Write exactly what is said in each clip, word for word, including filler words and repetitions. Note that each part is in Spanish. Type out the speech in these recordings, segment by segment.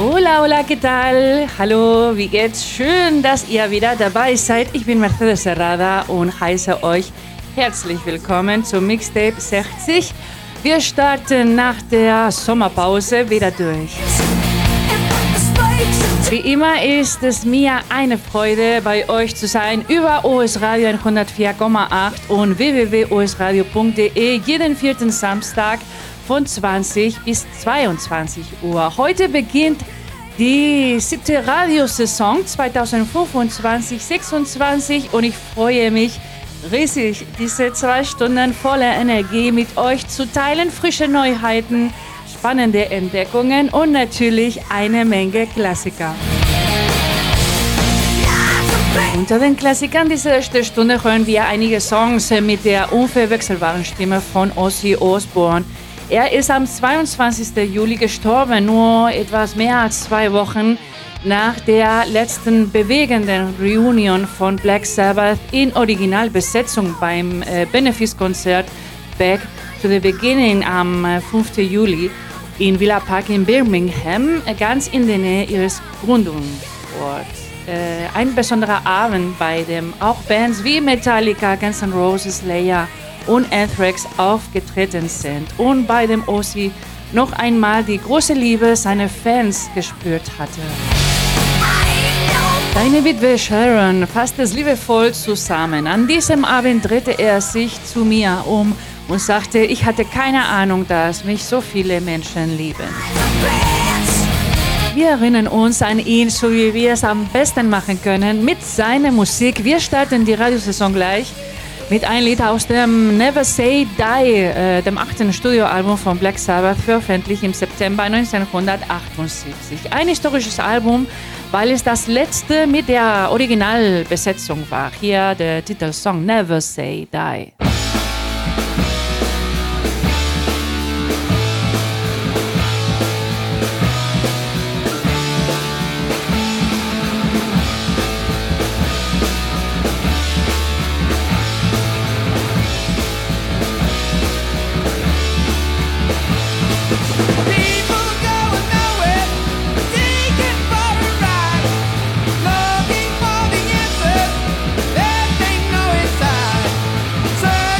Hola, hola, ¿qué tal? Hallo, wie geht's? Schön, dass ihr wieder dabei seid. Ich bin Mercedes Serrada und heiße euch herzlich willkommen zum Mixtape sechzig. Wir starten nach der Sommerpause wieder durch. Wie immer ist es mir eine Freude, bei euch zu sein über O S Radio hundertvier Komma acht und w w w punkt o s radio punkt d e jeden vierten Samstag von zwanzig bis zweiundzwanzig Uhr. Heute beginnt die siebte Radiosaison zweitausendfünfundzwanzig sechsundzwanzig und ich freue mich riesig, diese zwei Stunden voller Energie mit euch zu teilen. Frische Neuheiten, spannende Entdeckungen und natürlich eine Menge Klassiker. Unter den Klassikern dieser ersten Stunde hören wir einige Songs mit der unverwechselbaren Stimme von Ozzy Osbourne. Er ist am zweiundzwanzigsten Juli gestorben, nur etwas mehr als zwei Wochen nach der letzten bewegenden Reunion von Black Sabbath in Originalbesetzung beim äh, Benefizkonzert Back to the Beginning am äh, fünften Juli in Villa Park in Birmingham, äh, ganz in der Nähe ihres Gründungsorts. Äh, ein besonderer Abend, bei dem auch Bands wie Metallica, Guns N' Roses, Slayer und Anthrax aufgetreten sind und bei dem Ozzy noch einmal die große Liebe seiner Fans gespürt hatte. Seine Witwe Sharon fasste es liebevoll zusammen. An diesem Abend drehte er sich zu mir um und sagte, ich hatte keine Ahnung, dass mich so viele Menschen lieben. Wir erinnern uns an ihn, so wie wir es am besten machen können, mit seiner Musik. Wir starten die Radiosaison gleich mit einem Lied aus dem Never Say Die, äh, dem achten Studioalbum von Black Sabbath, veröffentlicht im September neunzehnhundertachtundsiebzig. Ein historisches Album, weil es das letzte mit der Originalbesetzung war. Hier der Titelsong Never Say Die. Looking for the answer that they know inside. So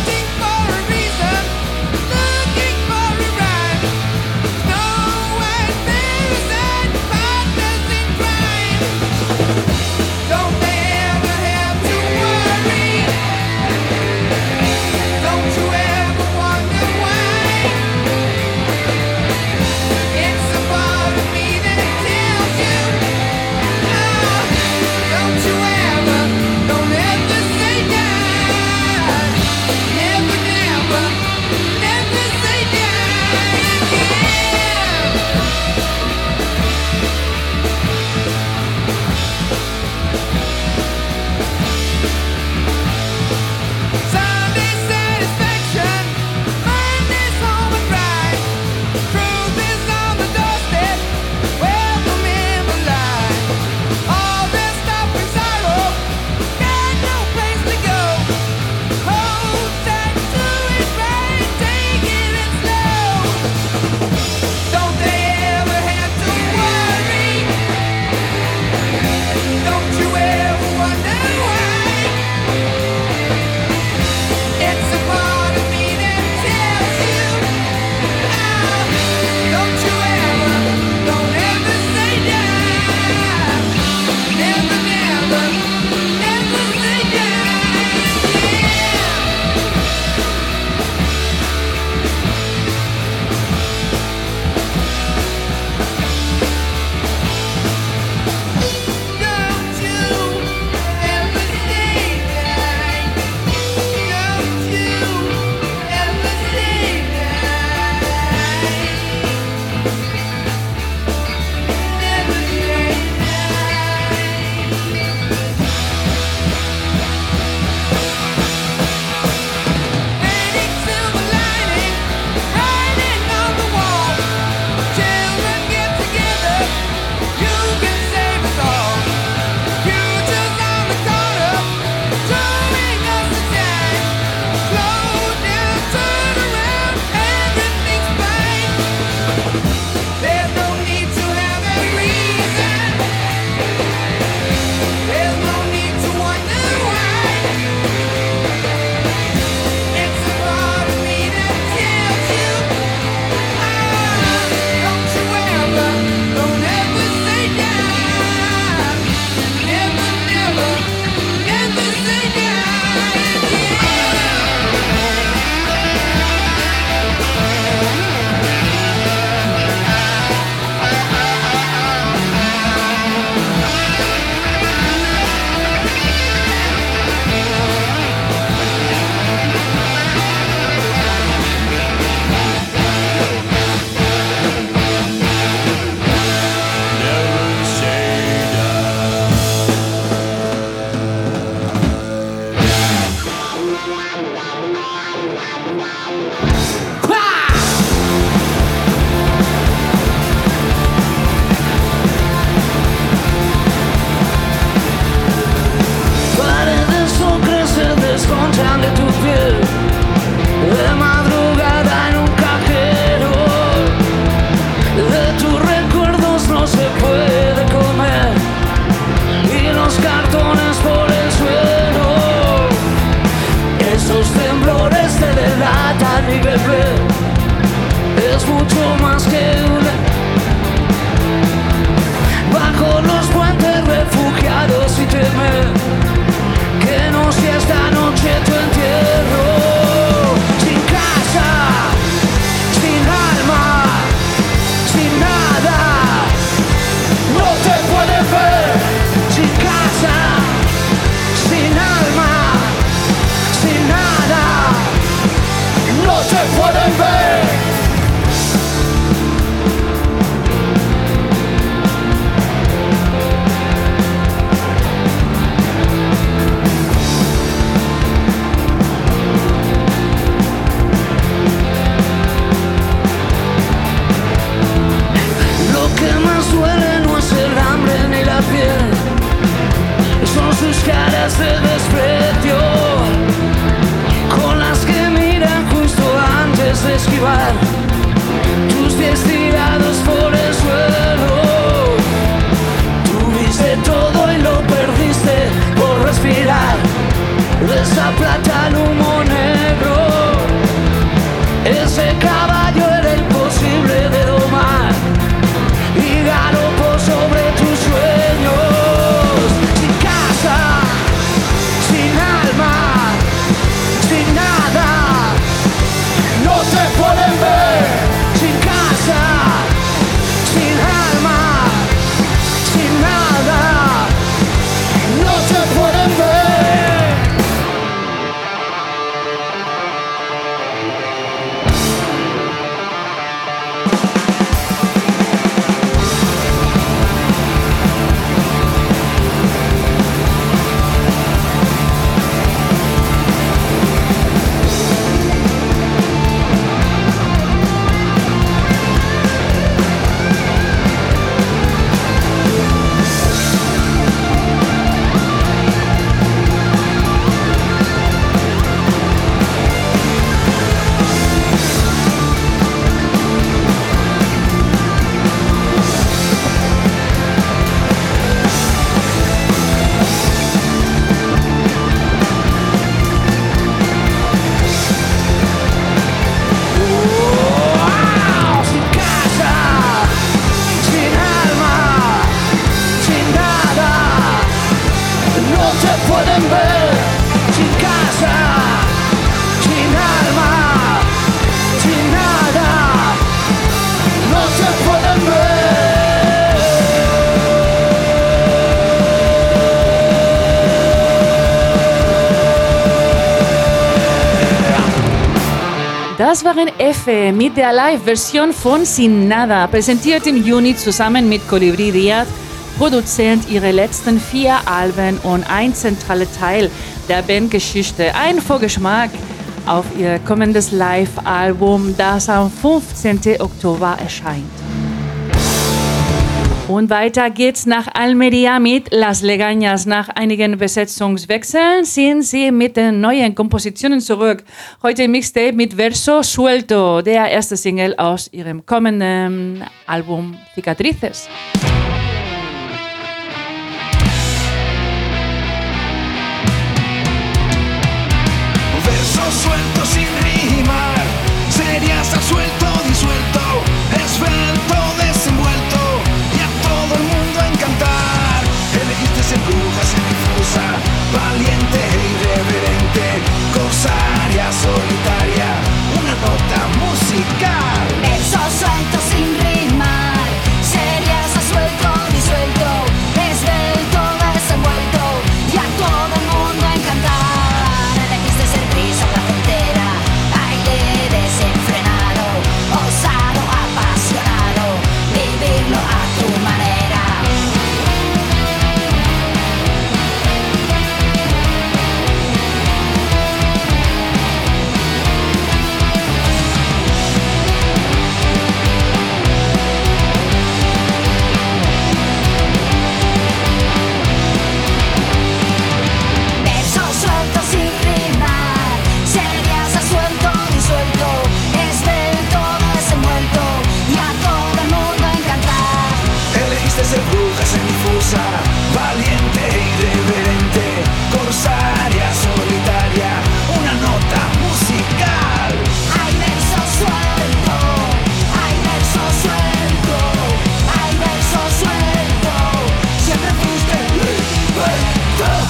esquivar tus pies tirados por el suelo. Tuviste todo y lo perdiste por respirar de esa plata al humo negro. Ese caballo era imposible de domar y galopó sobre tus sueños. Sin casa, sin alma, sin nada, no te pueden ver. Sin casa, sin alma, sin nada, no te pueden ver. Das waren Effe mit der Live-Version von Sin Nada, präsentiert im Juni zusammen mit Colibri Diaz, Produzent ihrer letzten vier Alben und ein zentraler Teil der Bandgeschichte. Ein Vorgeschmack auf ihr kommendes Live-Album, das am fünfzehnten Oktober erscheint. Und weiter geht's nach Almería mit Las Legañas. Nach einigen Besetzungswechseln sind sie mit den neuen Kompositionen zurück. Heute im Mixtape mit Verso Suelto, der erste Single aus ihrem kommenden Album Cicatrices. Verso suelto sin rimar, serías absuelto, disuelto, esbelto, desenvuelto y a todo el mundo encantar. Elegiste ser bruja semifusa, valiente e irreverente, corsaria solitaria, una nota musical. Verso suelto sin rimar, serías absuelto, disuelto, esbelto, desenvuelto y a todo el mundo encantar. Elegiste ser brisa placentera, baile desenfrenado, osado, apasionado, vivirlo a tu manera. Verso suelto sin rimar, serías absuelto, disuelto, esbelto, desenvuelto y a todo el mundo encantar. Elegiste ser bruja semifusa, valiente e irreverente, corsaria solitaria, una nota musical. Hay verso suelto, hay verso suelto, hay verso suelto, siempre fuiste libertad.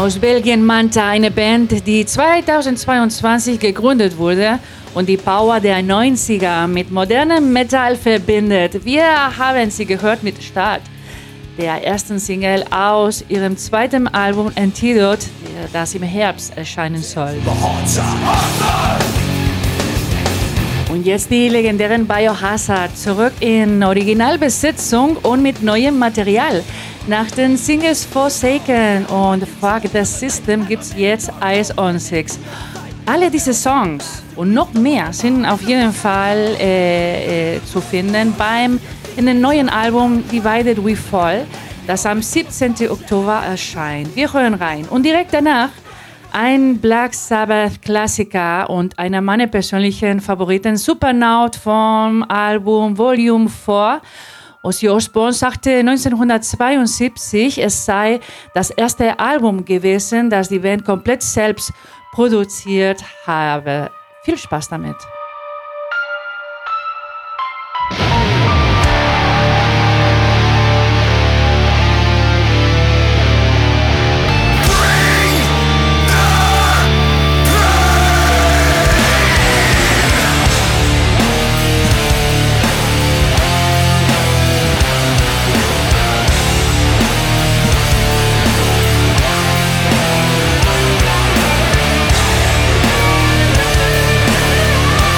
Aus Belgien Manta, eine Band, die zweitausendzweiundzwanzig gegründet wurde und die Power der neunziger mit modernem Metal verbindet. Wir haben sie gehört mit Start, der ersten Single aus ihrem zweiten Album Antidote, das im Herbst erscheinen soll. Und jetzt die legendären Biohazard zurück in Originalbesetzung und mit neuem Material. Nach den Singles Forsaken und Fuck the System gibt's jetzt Eyes on Six. Alle diese Songs und noch mehr sind auf jeden Fall äh, äh, zu finden beim in dem neuen Album Divided We Fall, das am siebzehnten Oktober erscheint. Wir hören rein und direkt danach ein Black Sabbath Klassiker und einer meiner persönlichen Favoriten, Supernaut vom Album Volume vier. Ozzy Osbourne sagte neunzehnhundertzweiundsiebzig, es sei das erste Album gewesen, das die Band komplett selbst produziert habe. Viel Spaß damit. We'll be right back.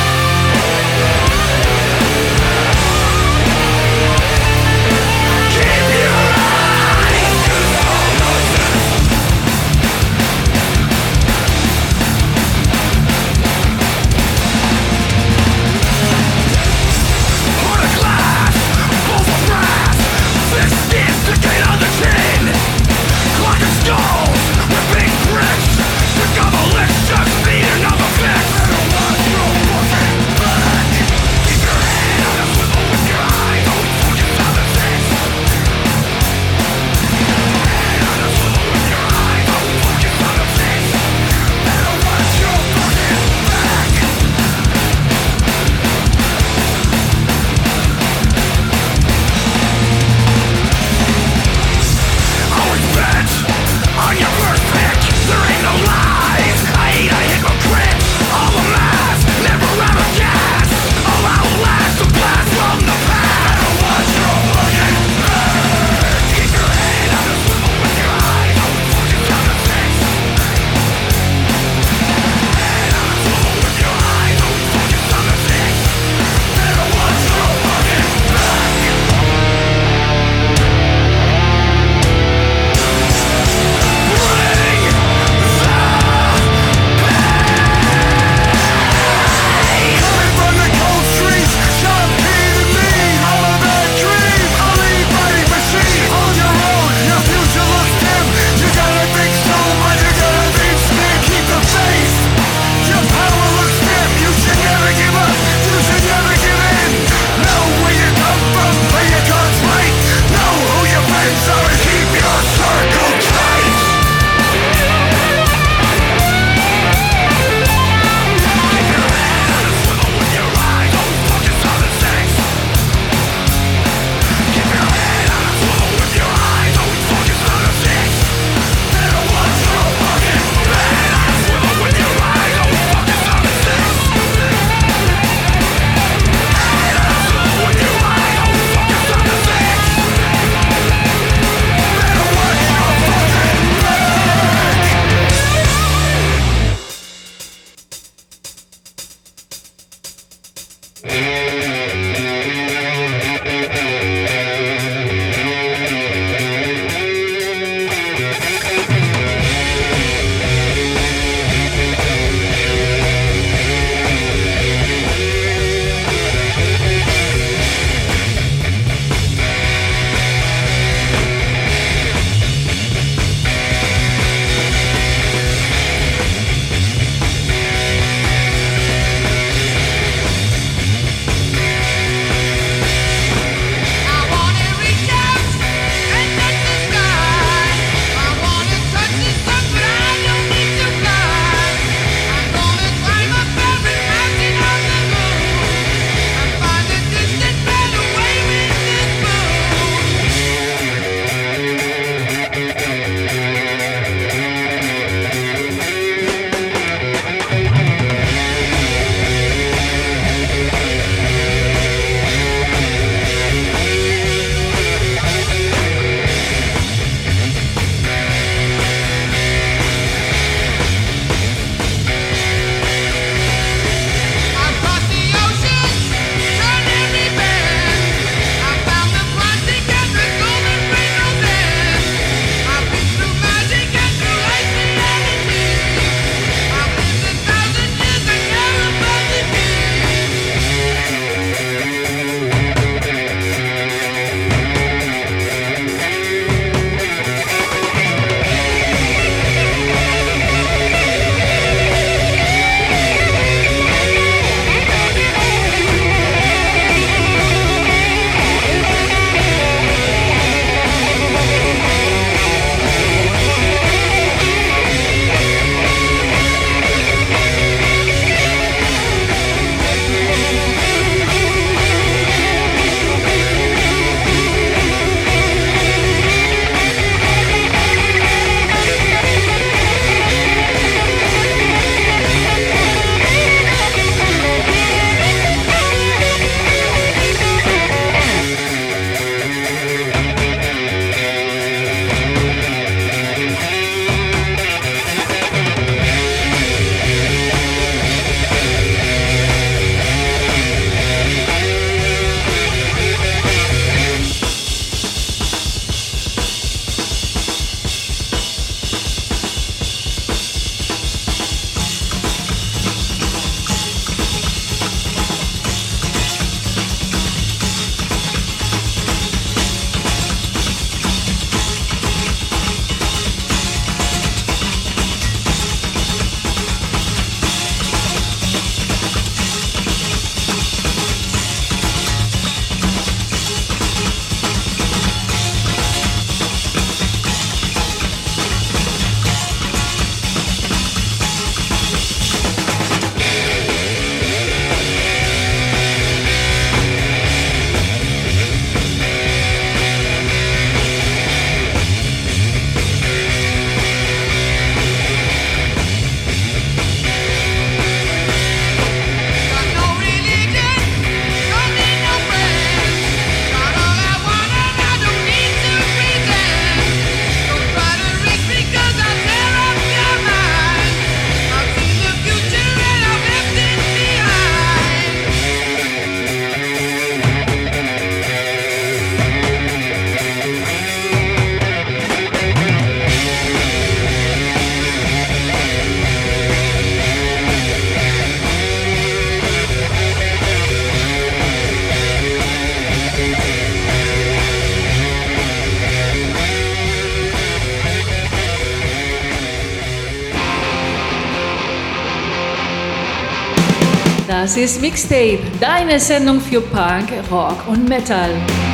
Das ist Mixtape, deine Sendung für Punk, Rock und Metal.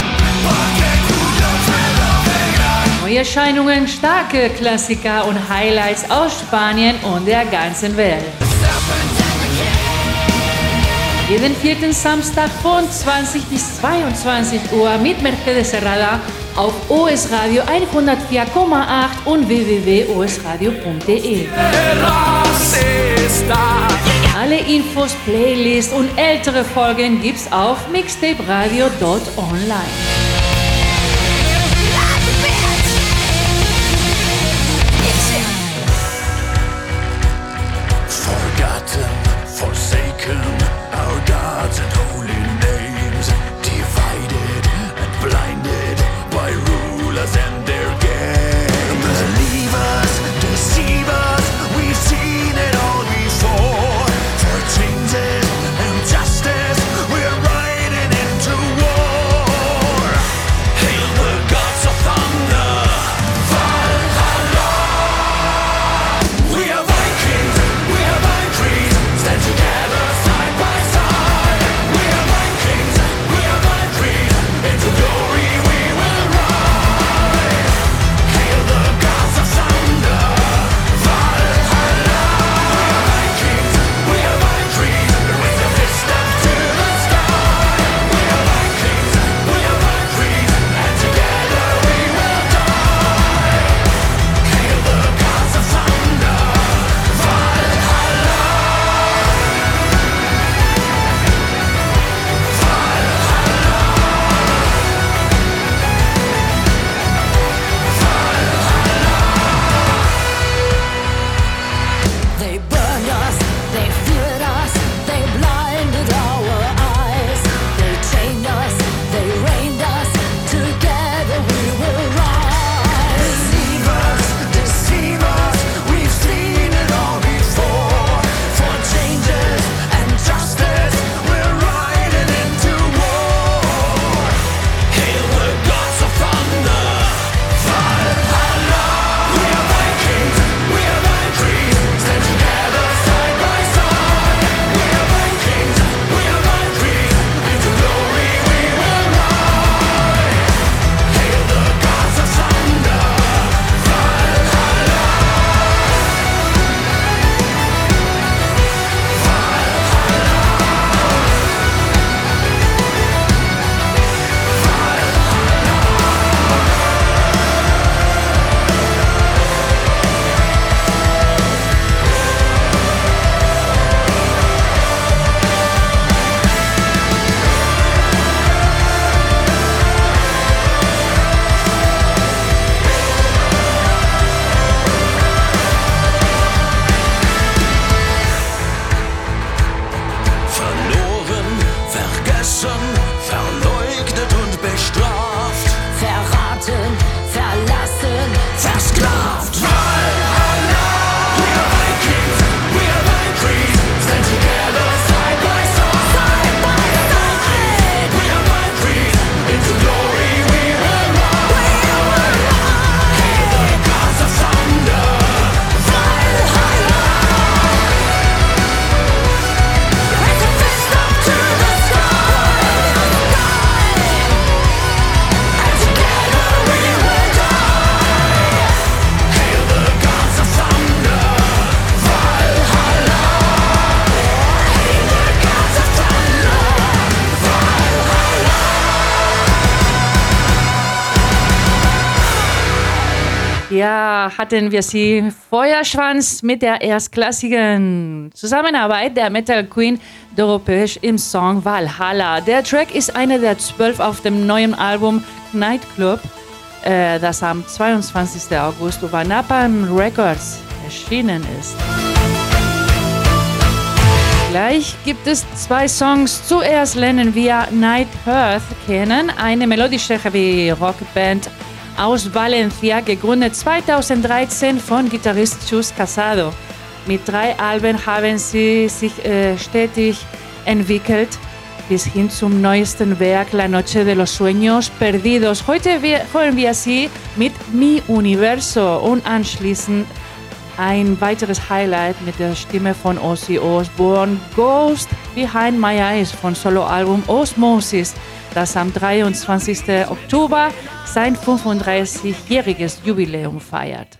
Neuerscheinungen, starke Klassiker und Highlights aus Spanien und der ganzen Welt. Jeden vierten Samstag von zwanzig bis zweiundzwanzig Uhr mit Mercedes Herrada auf O S Radio hundertvier Komma acht und w w w punkt o s radio punkt d e. Alle Infos, Playlists und ältere Folgen gibt's auf mixtaperadio punkt online. Forgotten, forsaken, our gods and holy names, divided and blinded by rulers and their games. Believe us, deceive us, we've seen it all before. For changes and justice, we're riding into war. Hail the gods of thunder, Valhalla. We are Vikings, we are Valkyries, stand together side by side. We are Vikings, we are Valkyries, into glory we will ride. Hail the gods of thunder, Valhalla. We are Vikings, we are Valkyries, raise a fist up to the sky. We are Vikings, we are Valkyries, and together we will die. Hail the gods of thunder, Valhalla. They burned us, they feared us, they blinded our eyes. They chained us, they rained us, together we will rise. Believe us, deceive us, we've seen it all before. For changes and justice, we're riding into war. Hail the gods of thunder, Valhalla. We are Vikings, we are Valkyries, stand together side by side. We are Vikings, we are Valkyries, into glory we will ride. Hail the gods of thunder, Valhalla. Verloren, vergessen, verleugnet und bestraft. Verraten, verlassen, Versklavt. Valhalla. We are Vikings, we are Valkyries, stand together side by side. Side by side. We are Valkyries, into glory we will ride. Hail the gods of thunder, Valhalla. raise a fist up to the sky. And together we will die. Hail the gods of thunder, Valhalla. Hail the gods of thunder, Valhalla. Ja, hatten wir sie Feuerschwanz mit der erstklassigen Zusammenarbeit der Metal Queen Doropesch im Song Valhalla. Der Track ist einer der zwölf auf dem neuen Album Nightclub, äh, das am zweiundzwanzigsten August über Napalm Records erschienen ist. Gleich gibt es zwei Songs. Zuerst lernen wir Night Hearth kennen, eine melodische Heavy-Rock-Band aus Valencia, gegründet zweitausenddreizehn von Gitarrist Chus Casado. Mit drei Alben haben sie sich äh, stetig entwickelt, bis hin zum neuesten Werk La Noche de los Sueños Perdidos. Heute wir, hören wir sie mit Mi Universo und anschließend Ein weiteres Highlight mit der Stimme von Ozzy Osbourne, Ghost Behind My Eyes von Soloalbum Osmosis, das am dreiundzwanzigsten Oktober sein fünfunddreißigjähriges Jubiläum feiert.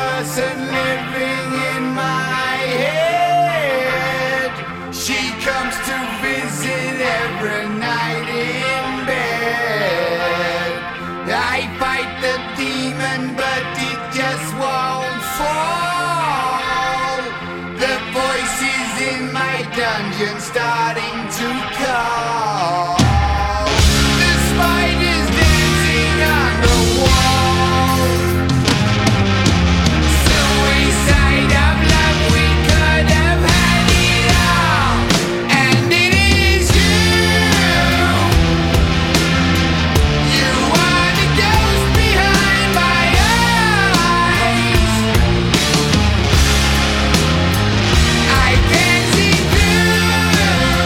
person living in my head. She comes engine starting to call. The spiders dancing on the wall. Suicide of love, we could have had it all. And it is you. You are the ghost behind my eyes. I can't see through.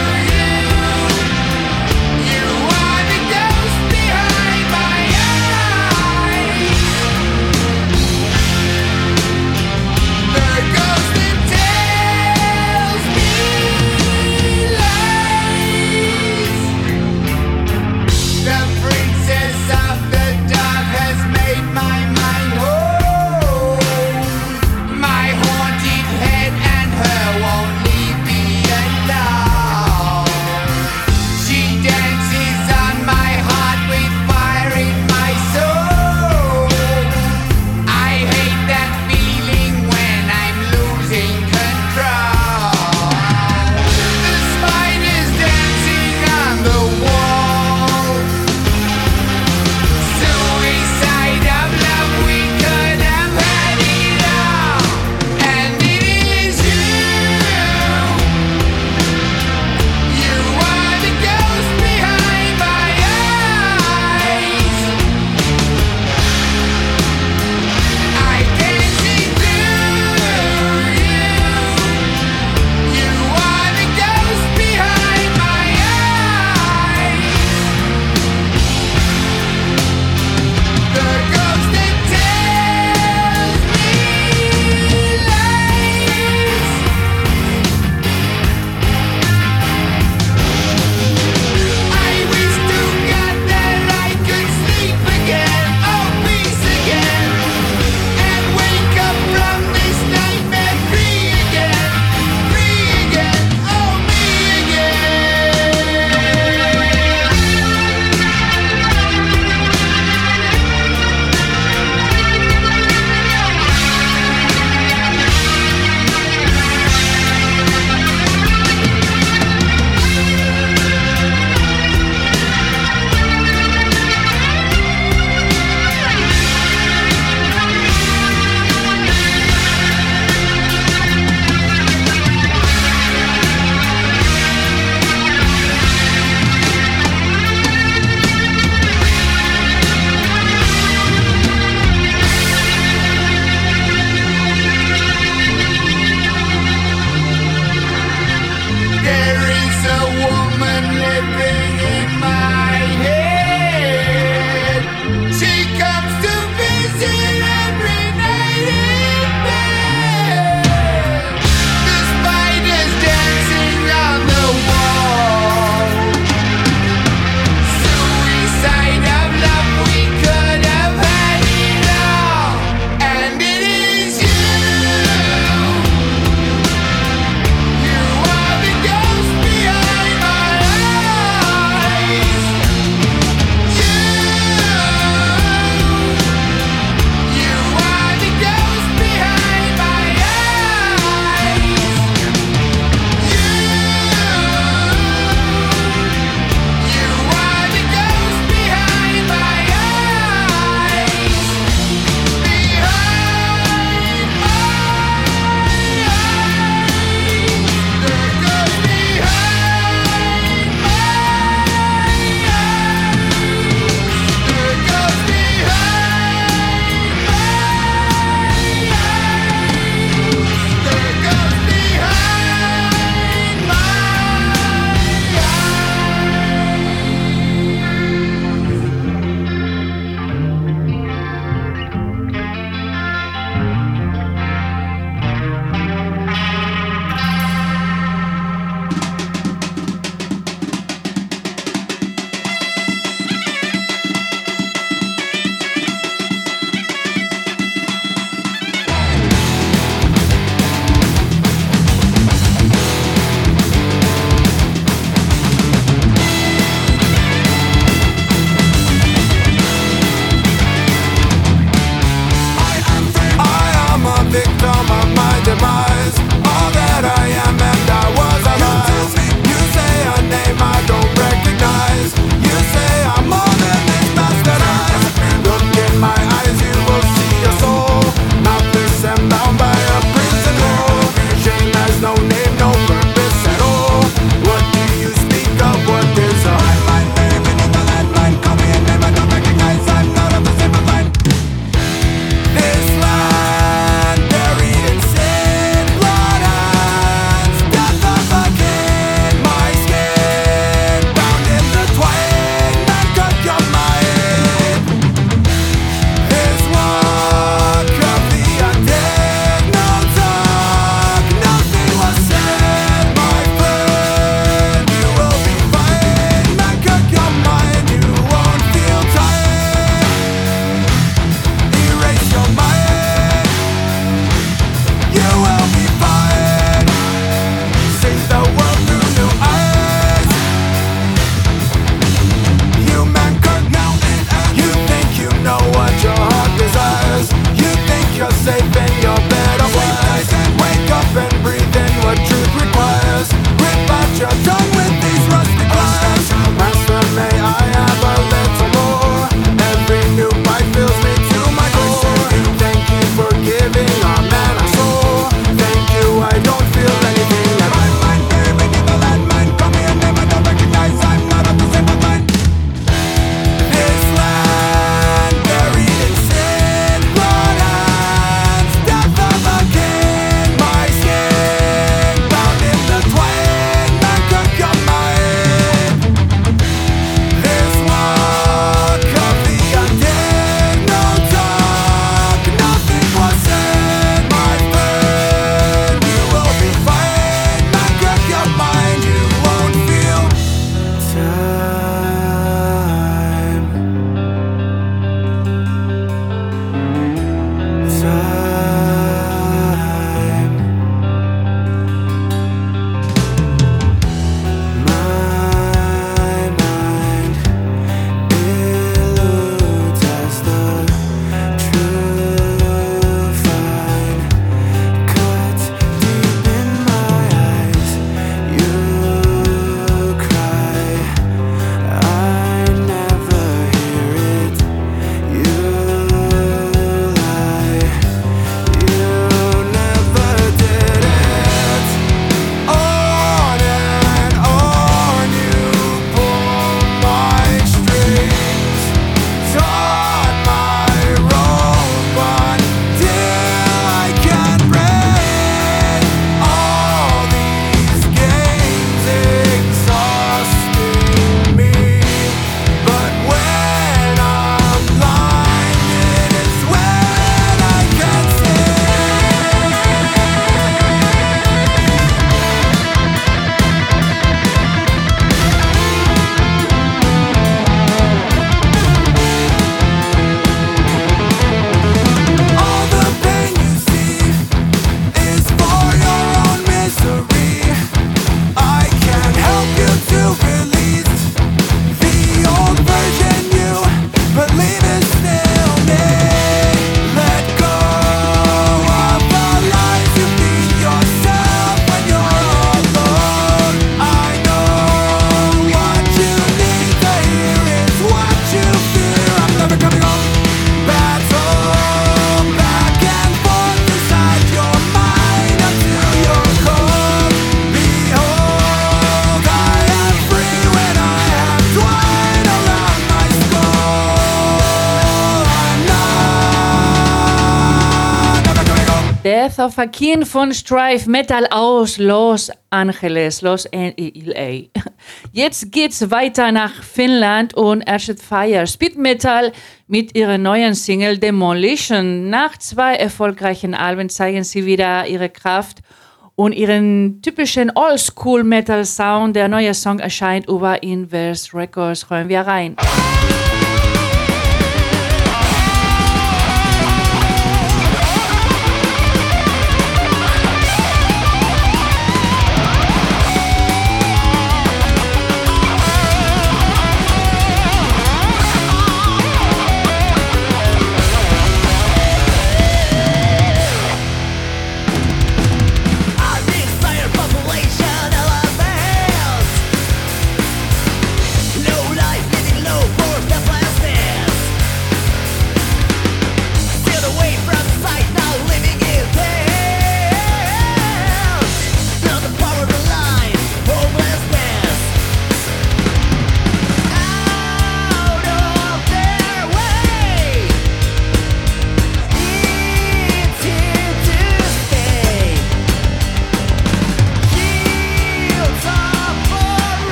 Death of a King von Strife Metal aus Los Angeles, Los L A. Jetzt geht's weiter nach Finnland und Arcade Fire Speed Metal mit ihrer neuen Single Demolition. Nach zwei erfolgreichen Alben zeigen sie wieder ihre Kraft und ihren typischen Oldschool Metal Sound. Der neue Song erscheint über Inverse Records. Hören wir rein.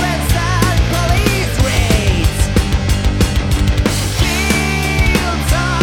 Shields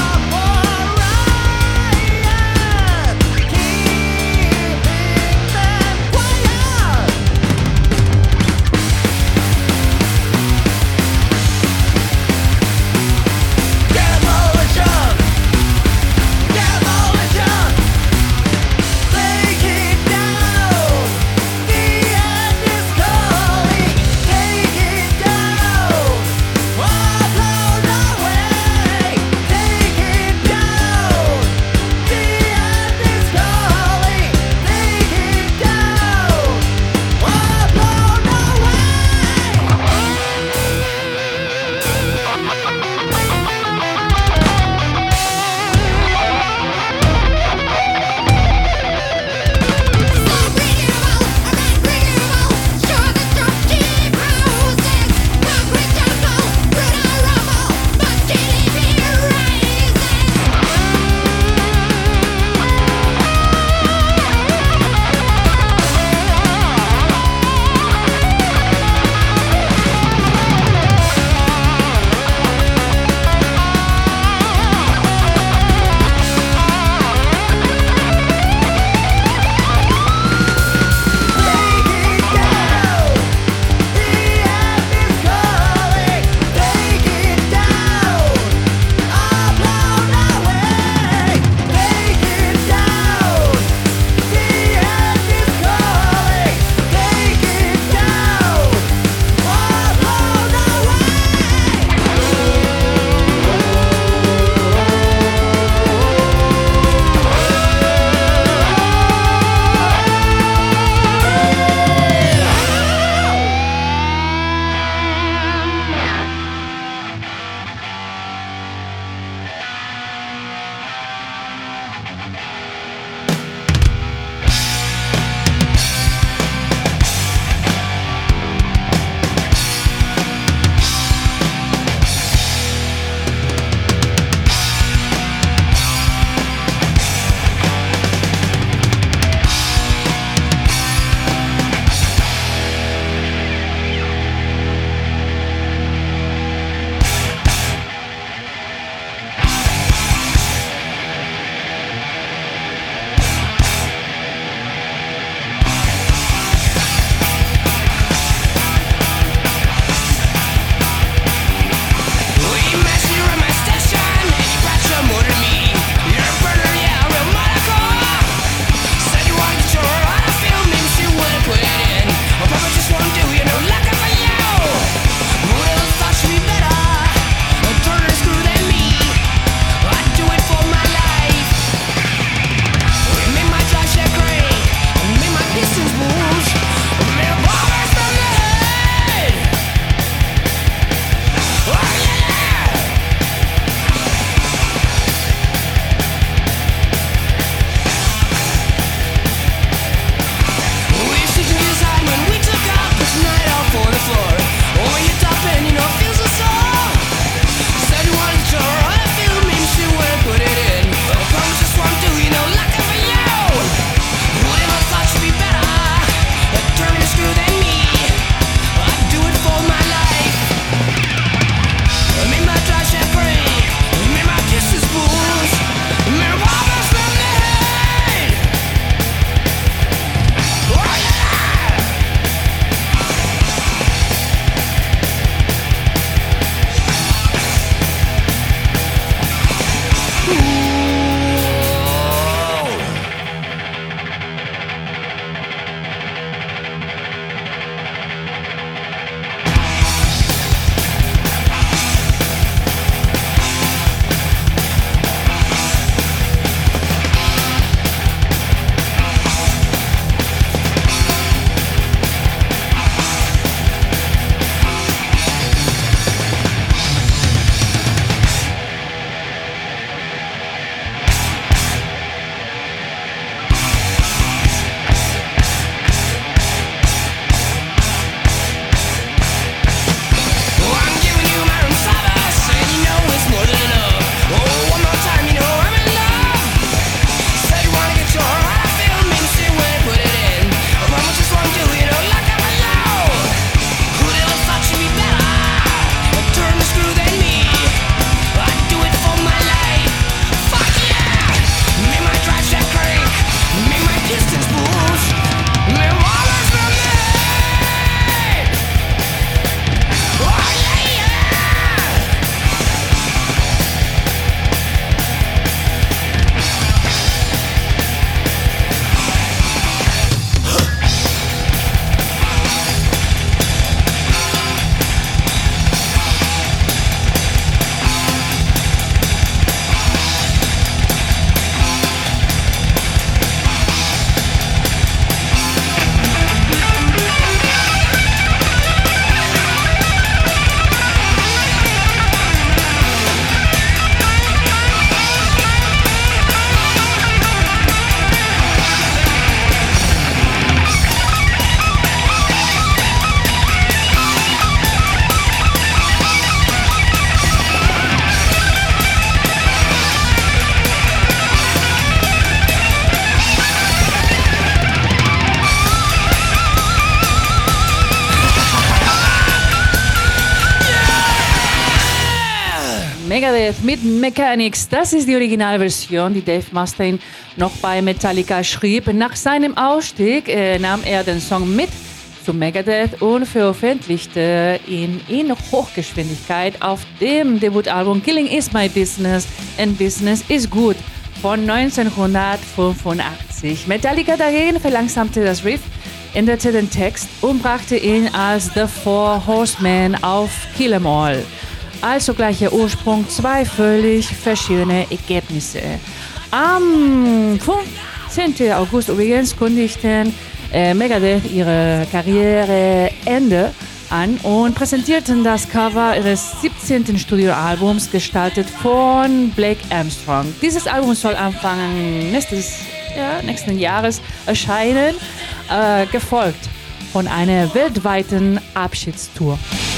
Megadeth mit Mechanics. Das ist die Originalversion, die Dave Mustaine noch bei Metallica schrieb. Nach seinem Ausstieg äh, nahm er den Song mit zu Megadeth und veröffentlichte ihn in Hochgeschwindigkeit auf dem Debütalbum Killing Is My Business and Business Is Good von neunzehnhundertfünfundachtzig. Metallica dagegen verlangsamte das Riff, änderte den Text und brachte ihn als The Four Horsemen auf Kill 'Em All. Also gleicher Ursprung, zwei völlig verschiedene Ergebnisse. Am fünfzehnten August übrigens kündigten äh, Megadeth ihre Karriereende an und präsentierten das Cover ihres siebzehnten Studioalbums, gestaltet von Blake Armstrong. Dieses Album soll Anfang nächstes, ja, nächsten Jahres erscheinen, äh, gefolgt von einer weltweiten Abschiedstour.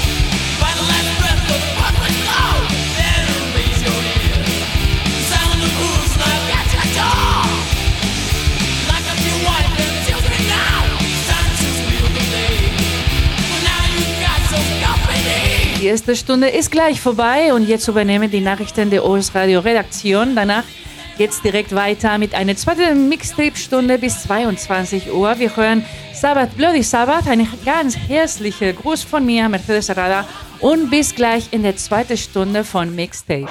Die erste Stunde ist gleich vorbei und jetzt übernehmen die Nachrichten der O S Radio Redaktion. Danach geht es direkt weiter mit einer zweiten Mixtape-Stunde bis zweiundzwanzig Uhr. Wir hören Sabbath, Bloody Sabbath, ein ganz herzlicher Gruß von mir, Mercedes Arada, und bis gleich in der zweiten Stunde von Mixtape.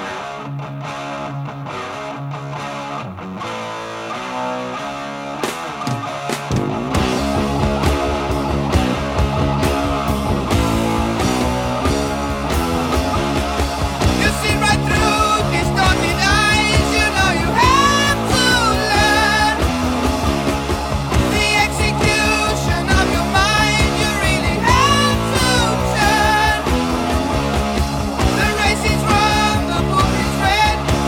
The race is from the book is read.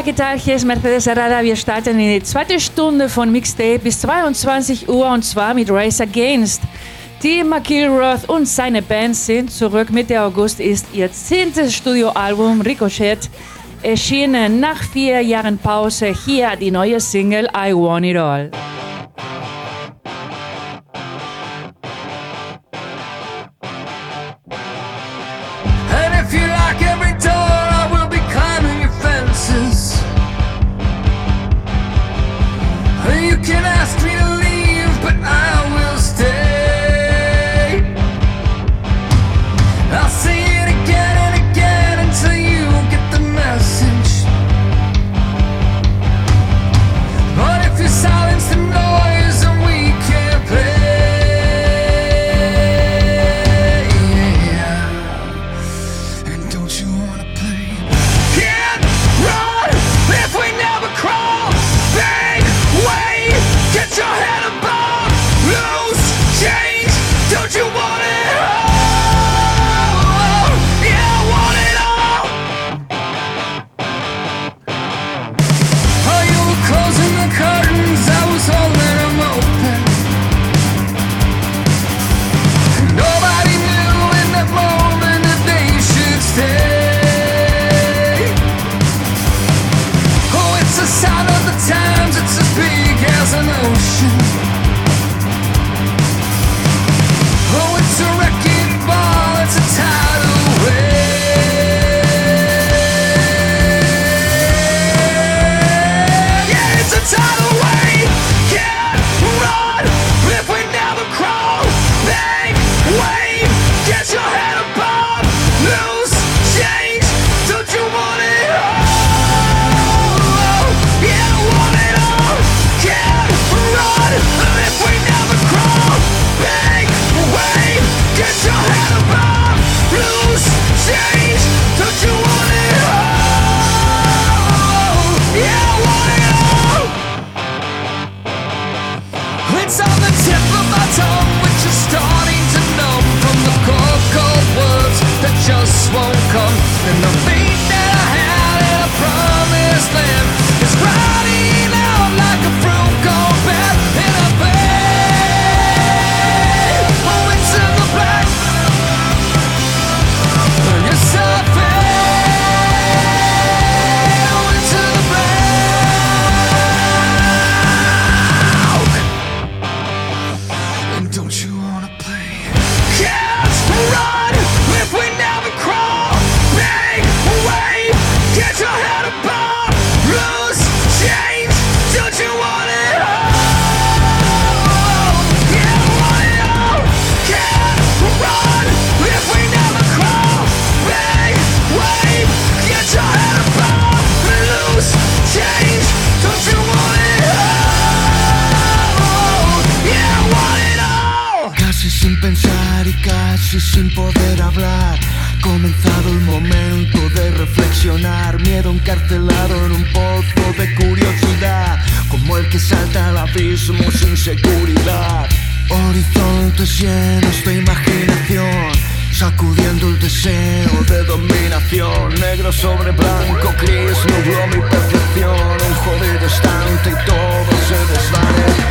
¿qué tal? Hier ist Mercedes Herrada. Wir starten in die zweite Stunde von Mixtape bis zweiundzwanzig Uhr und zwar mit Race Against. Tim McIlroth und seine Band sind zurück. Mitte August ist ihr zehntes Studioalbum Ricochet erschienen. Nach vier Jahren Pause hier die neue Single I Want It All. You can ask me to leave, but I will stay. I'll say it again and again until you get the message. But if you silence the noise, then we can't play. And don't you wanna play? Can't run if we never crawl. Bang, wait. Get your head above, loose change. Don't you want it all? Yeah, I want it all. Oh, you were closing the curtains, I was holding them open. Nobody knew in that moment that they should stay. Oh, it's the sound of the times, it's as big as an ocean. Oh, it's a wrecking ball, it's a tidal wave. Yeah, it's a tidal wave. Can't run if we never crawl. Bang, wave, get your head above, loose change. Don't you want it all? Yeah, I want it all. Can't run if we never crawl. Bang, wave, get your head above, loose change. Don't you want it all? Yeah, I want it all. It's on the tip of my tongue, which is starting to numb from the cold, cold words that just won't come. And the faith that I had in a promised land is riding out like a fruit gone bad in a bed. Oh, into the black. You're so fade. Oh, into the black. And don't you wanna play? Can't run if we never crawl. Bang, wave, get your head above, loose change. Don't you want it all? Yeah, I want it all. Can't run if we never crawl. Bang, wave, get your head above, loose change. Don't you want it all? Yeah, I want it all. Casi sin pensar y casi sin poder hablar, comenzado el momento de reflexionar. Miedo encarcelado en un pozo de curiosidad, como el que salta al abismo sin seguridad. Horizontes llenos de imaginación, sacudiendo el deseo de dominación. Negro sobre blanco, gris nubló mi percepción. Un jodido estante y todo se desvanece.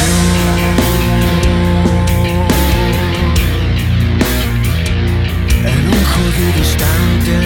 En un jodido instante.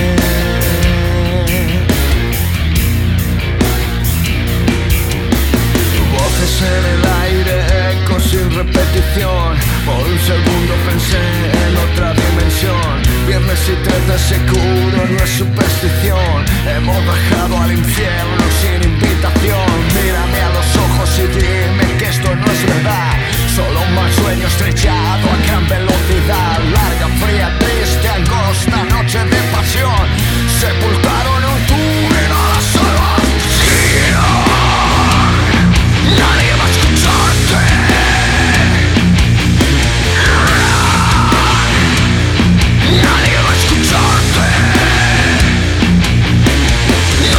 Voces en el aire, ecos sin repetición. Por un segundo pensé en otra dimensión. Viernes y trece seguro no es superstición. Hemos bajado al infierno sin invitación. Mírame a los ojos y dime que esto no es verdad. Solo un mal sueño estrellado a gran velocidad. Larga, fría, triste, angosta noche de pasión. Sepultaron un túnel a la salvación. Nadie va a escucharte. Nadie va a escucharte.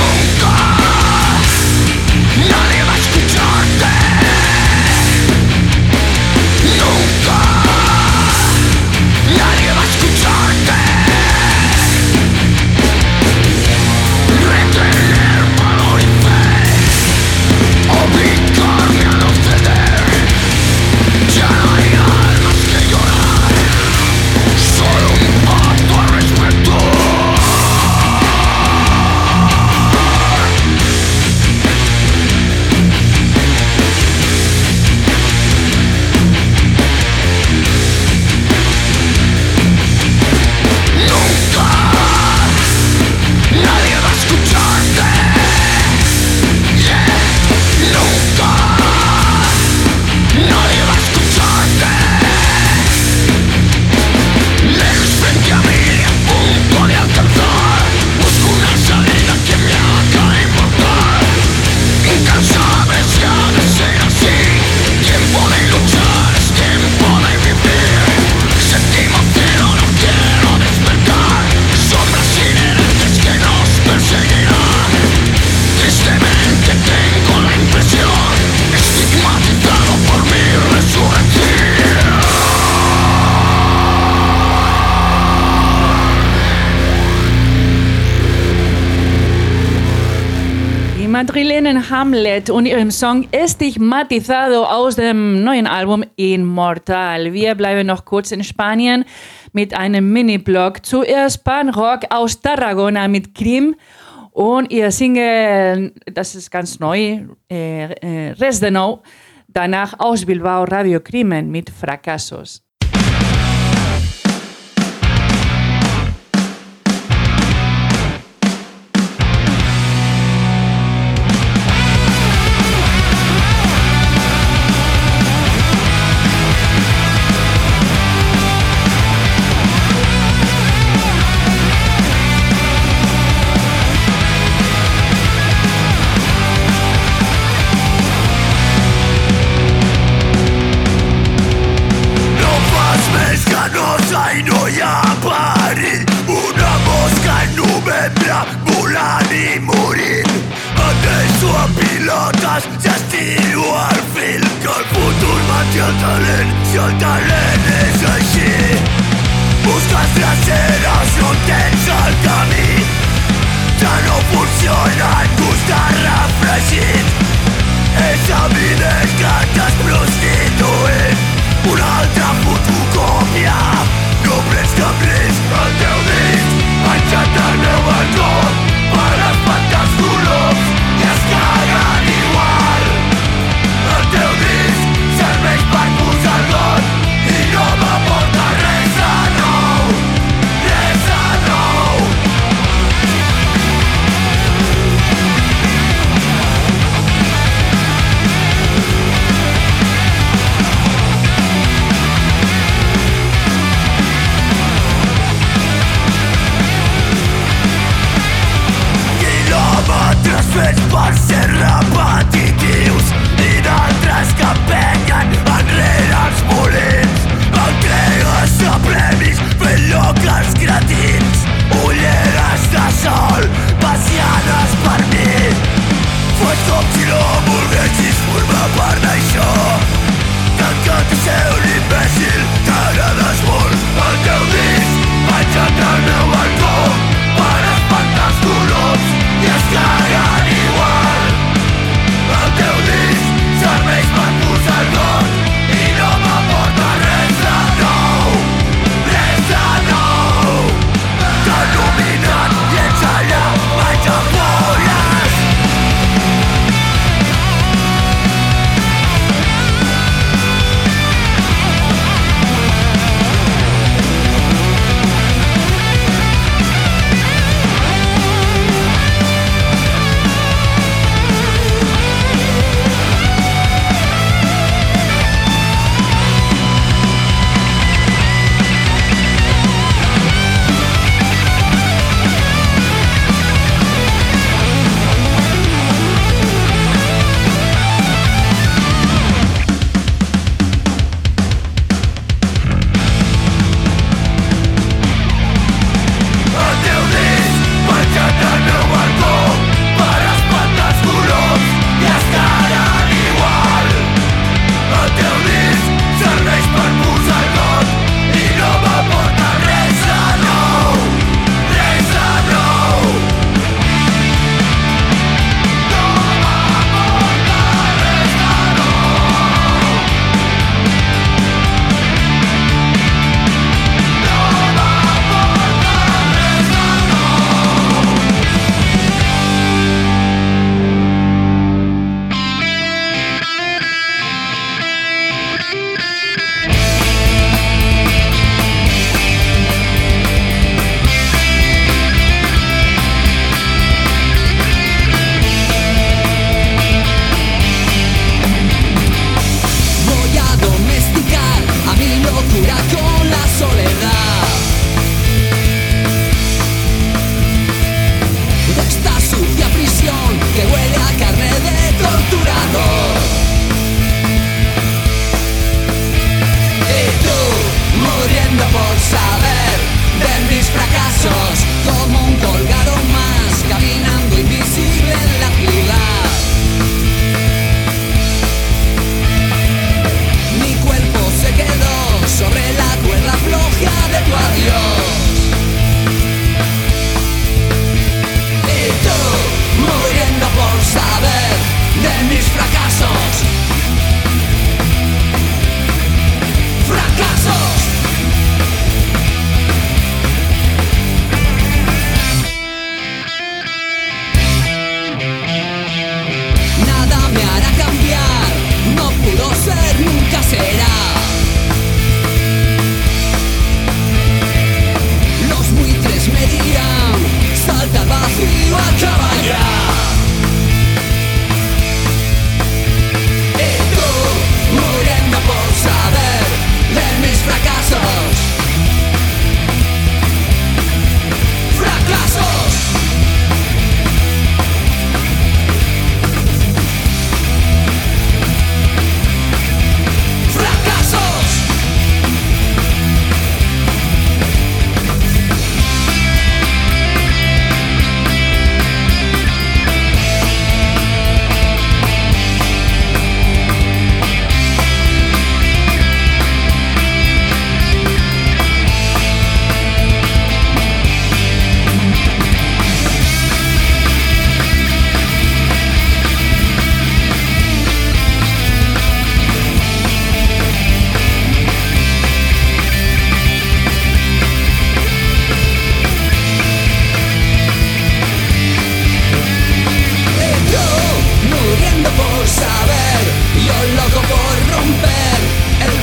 Madrilenen Hamlet und ihrem Song Estigmatizado aus dem neuen Album Inmortal. Wir bleiben noch kurz in Spanien mit einem Mini-Blog. Zuerst Pan-Rock aus Tarragona mit Krim und ihr Single, das ist ganz neu, äh, äh, Res de Nou. Danach aus Bilbao Radio Crimen mit Fracasos. Res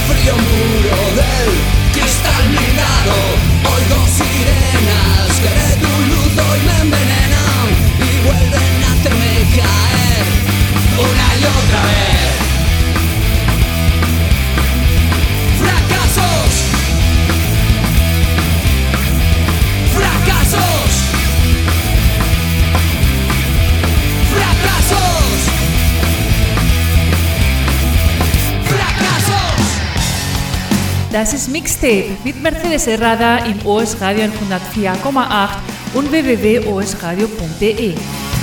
frío muro del cristal blindado. Oigo sirenas que de tu luz hoy me envenenan y vuelven a hacerme caer una y otra vez. Fracasos, fracasos, fracasos, fracasos. Das ist Mixtape mit Mercedes Herrada im O S Radio hundertvier Komma acht und w w w punkt o s radio punkt d e.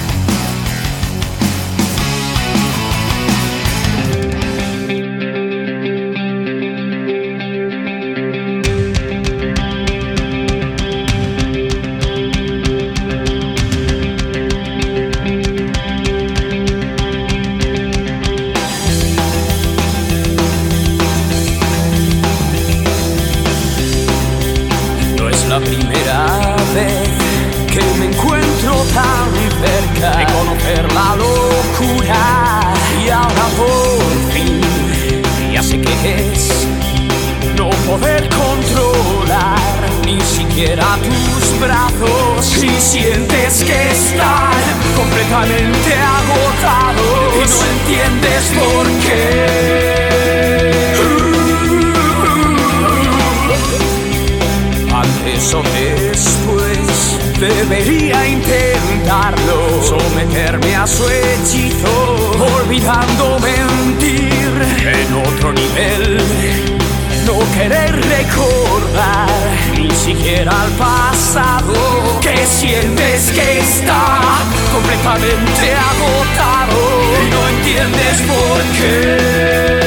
La primera vez que me encuentro tan cerca de conocer la locura y ahora por fin ya sé qué es no poder controlar ni siquiera tus brazos y sientes que están completamente agotados y no entiendes por qué. Antes o después debería intentarlo, someterme a su hechizo, olvidando mentir en otro nivel. No querer recordar ni siquiera el pasado, que sientes que está completamente agotado y no entiendes por qué.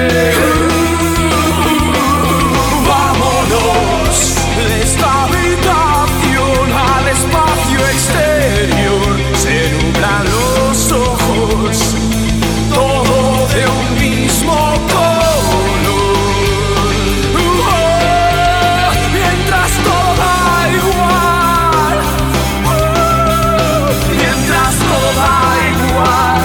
Vámonos de esta habitación al espacio exterior. Se nublan los ojos, todo de un mismo color. Oh, mientras todo da igual, oh, mientras todo da igual.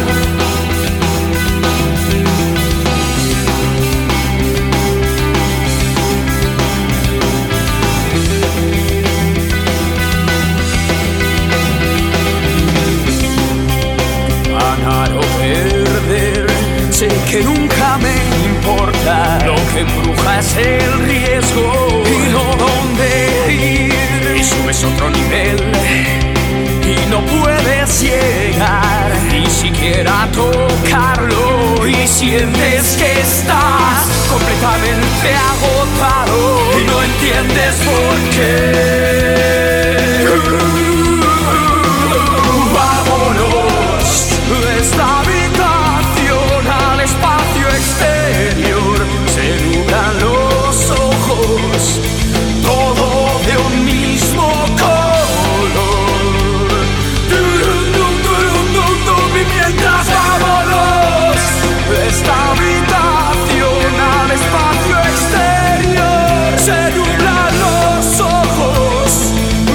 Ganar o perder, sé que nunca me importa. Lo que embruja es el riesgo y no dónde ir. Y subes otro nivel y no puedes llegar ni siquiera a tocarlo. Y sientes que estás completamente agotado y no entiendes por qué. Vámonos de esta habitación al espacio exterior. Se nublan los ojos, todo de un mismo color. Durum, dum, durum, dum, dum, y mientras vámonos de esta habitación al espacio exterior. Se nublan los ojos,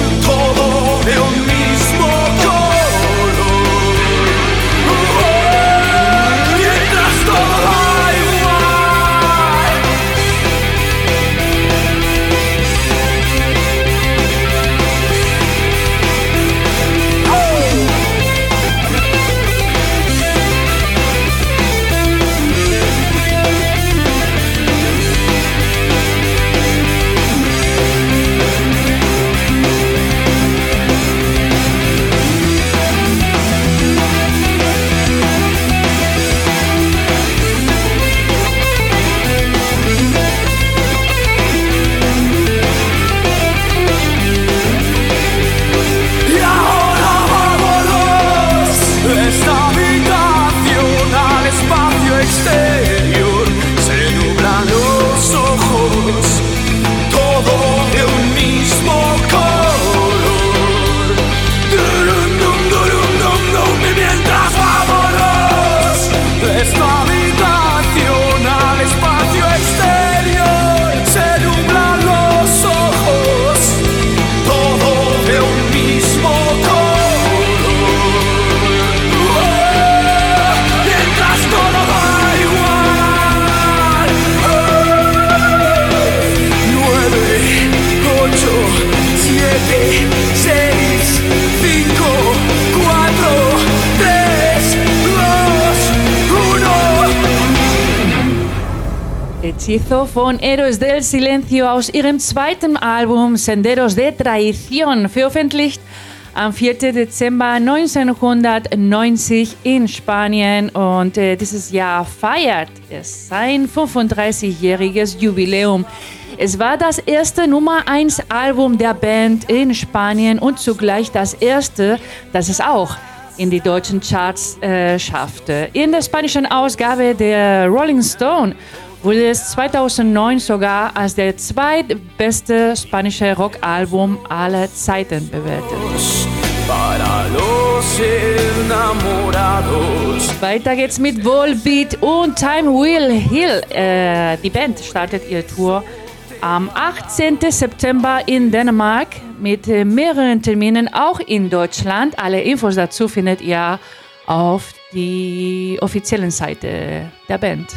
Hechizo von Héroes del Silencio aus ihrem zweiten Album Senderos de Traición, veröffentlicht am vierten Dezember neunzehnhundertneunzig in Spanien, und äh, dieses Jahr feiert es sein fünfunddreißigjähriges Jubiläum. Es war das erste Nummer eins Album der Band in Spanien und zugleich das erste, das es auch in die deutschen Charts äh, schaffte. In der spanischen Ausgabe der Rolling Stone wurde es zweitausendneun sogar als der zweitbeste spanische Rockalbum aller Zeiten bewertet. Para los enamorados. Weiter geht's mit Volbeat und Time Will Heal. Äh, die Band startet ihr Tour am achtzehnten September in Dänemark mit äh, mehreren Terminen auch in Deutschland. Alle Infos dazu findet ihr auf die offiziellen Seite der Band.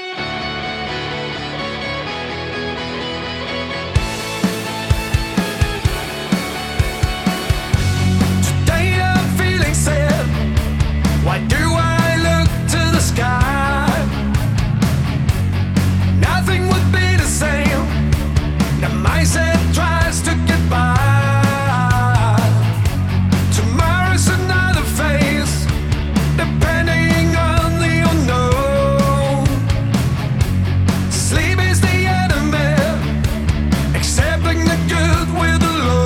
Why do I look to the sky? Nothing would be the same. The mindset tries to get by. Tomorrow's another phase, depending on the unknown. Sleep is the enemy, accepting the good with the low.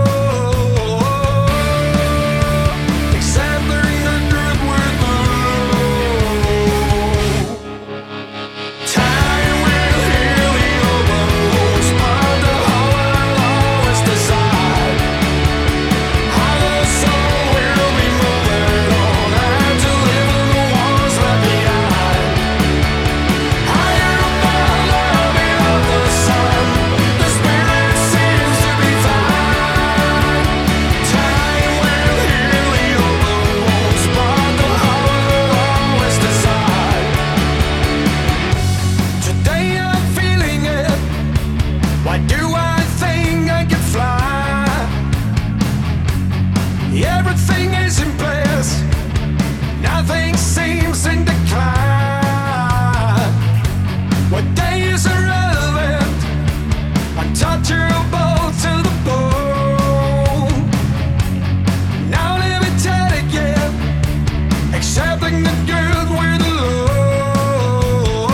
Everything is in place, nothing seems in decline. What day is irrelevant, untouchable to the bone. Now limited again, accepting the good with the low.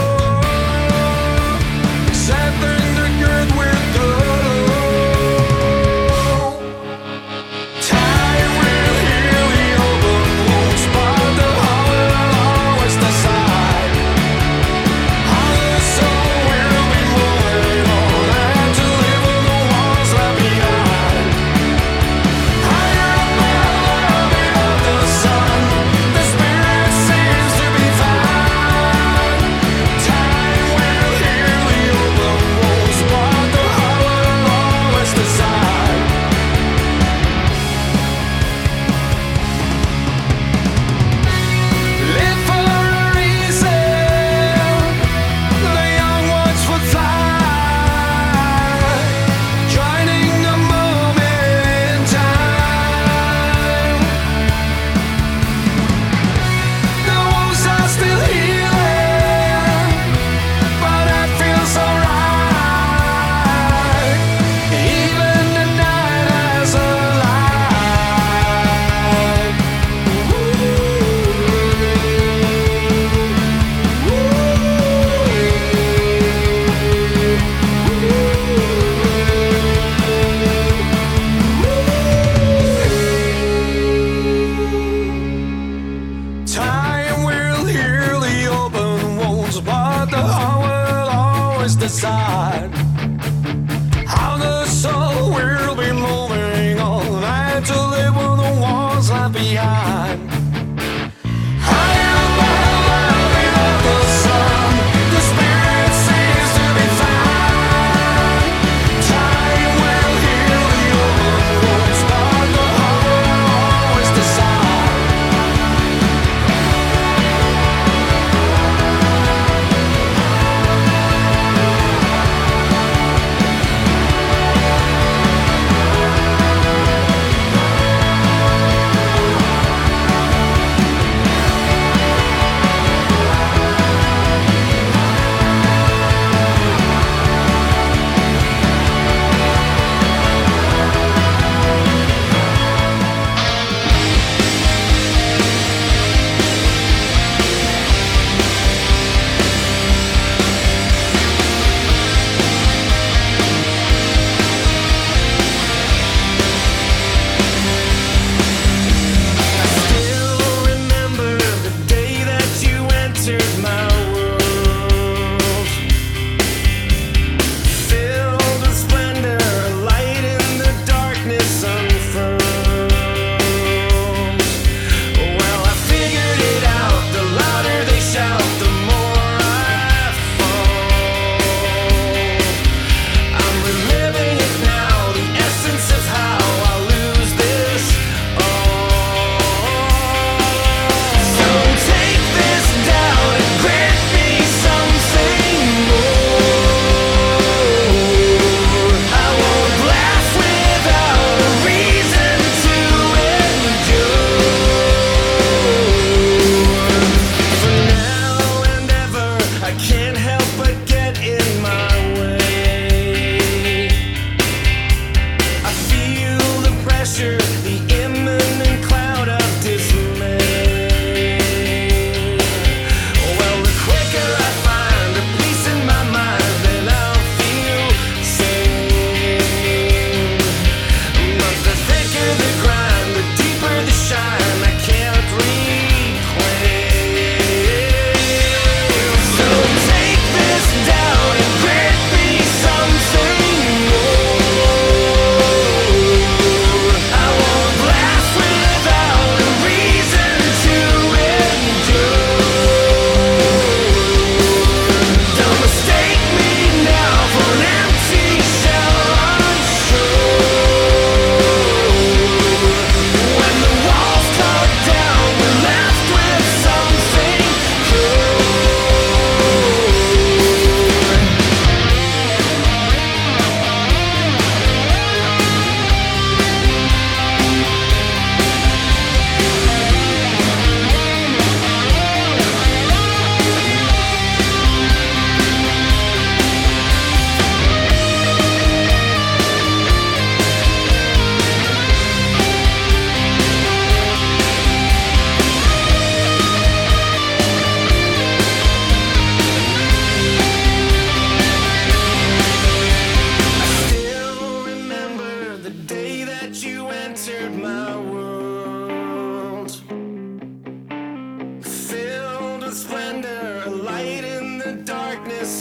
Accepting the good with the low. Decide how the soul will be moving on, and to live with the ones left behind. Higher above the sun, the spirit seems to be found. Time will heal the open wounds, but the heart will always decide. entered my world. Filled with splendor, light in the darkness unfurls. Well, I figured it out. The louder they shout, the more I fall. I'm reliving it now, the essence of how I lose this all. So take this down and grant me something more. I won't laugh without a reason to endure. For now and ever, I can't help but get in my way. I feel the pressure, the imminent cloud of dismay. Well, the quicker I find a peace in my mind, then I'll feel sane. But the thicker the grind, the deeper the shine, I can't reclaim. So take this down and grant me something more. I won't laugh without a reason to endure. Don't mistake me now for an empty shell unsure. When the walls come down, we're left with something pure. I still remember the day that you entered my world. Filled with splendor, a light in the darkness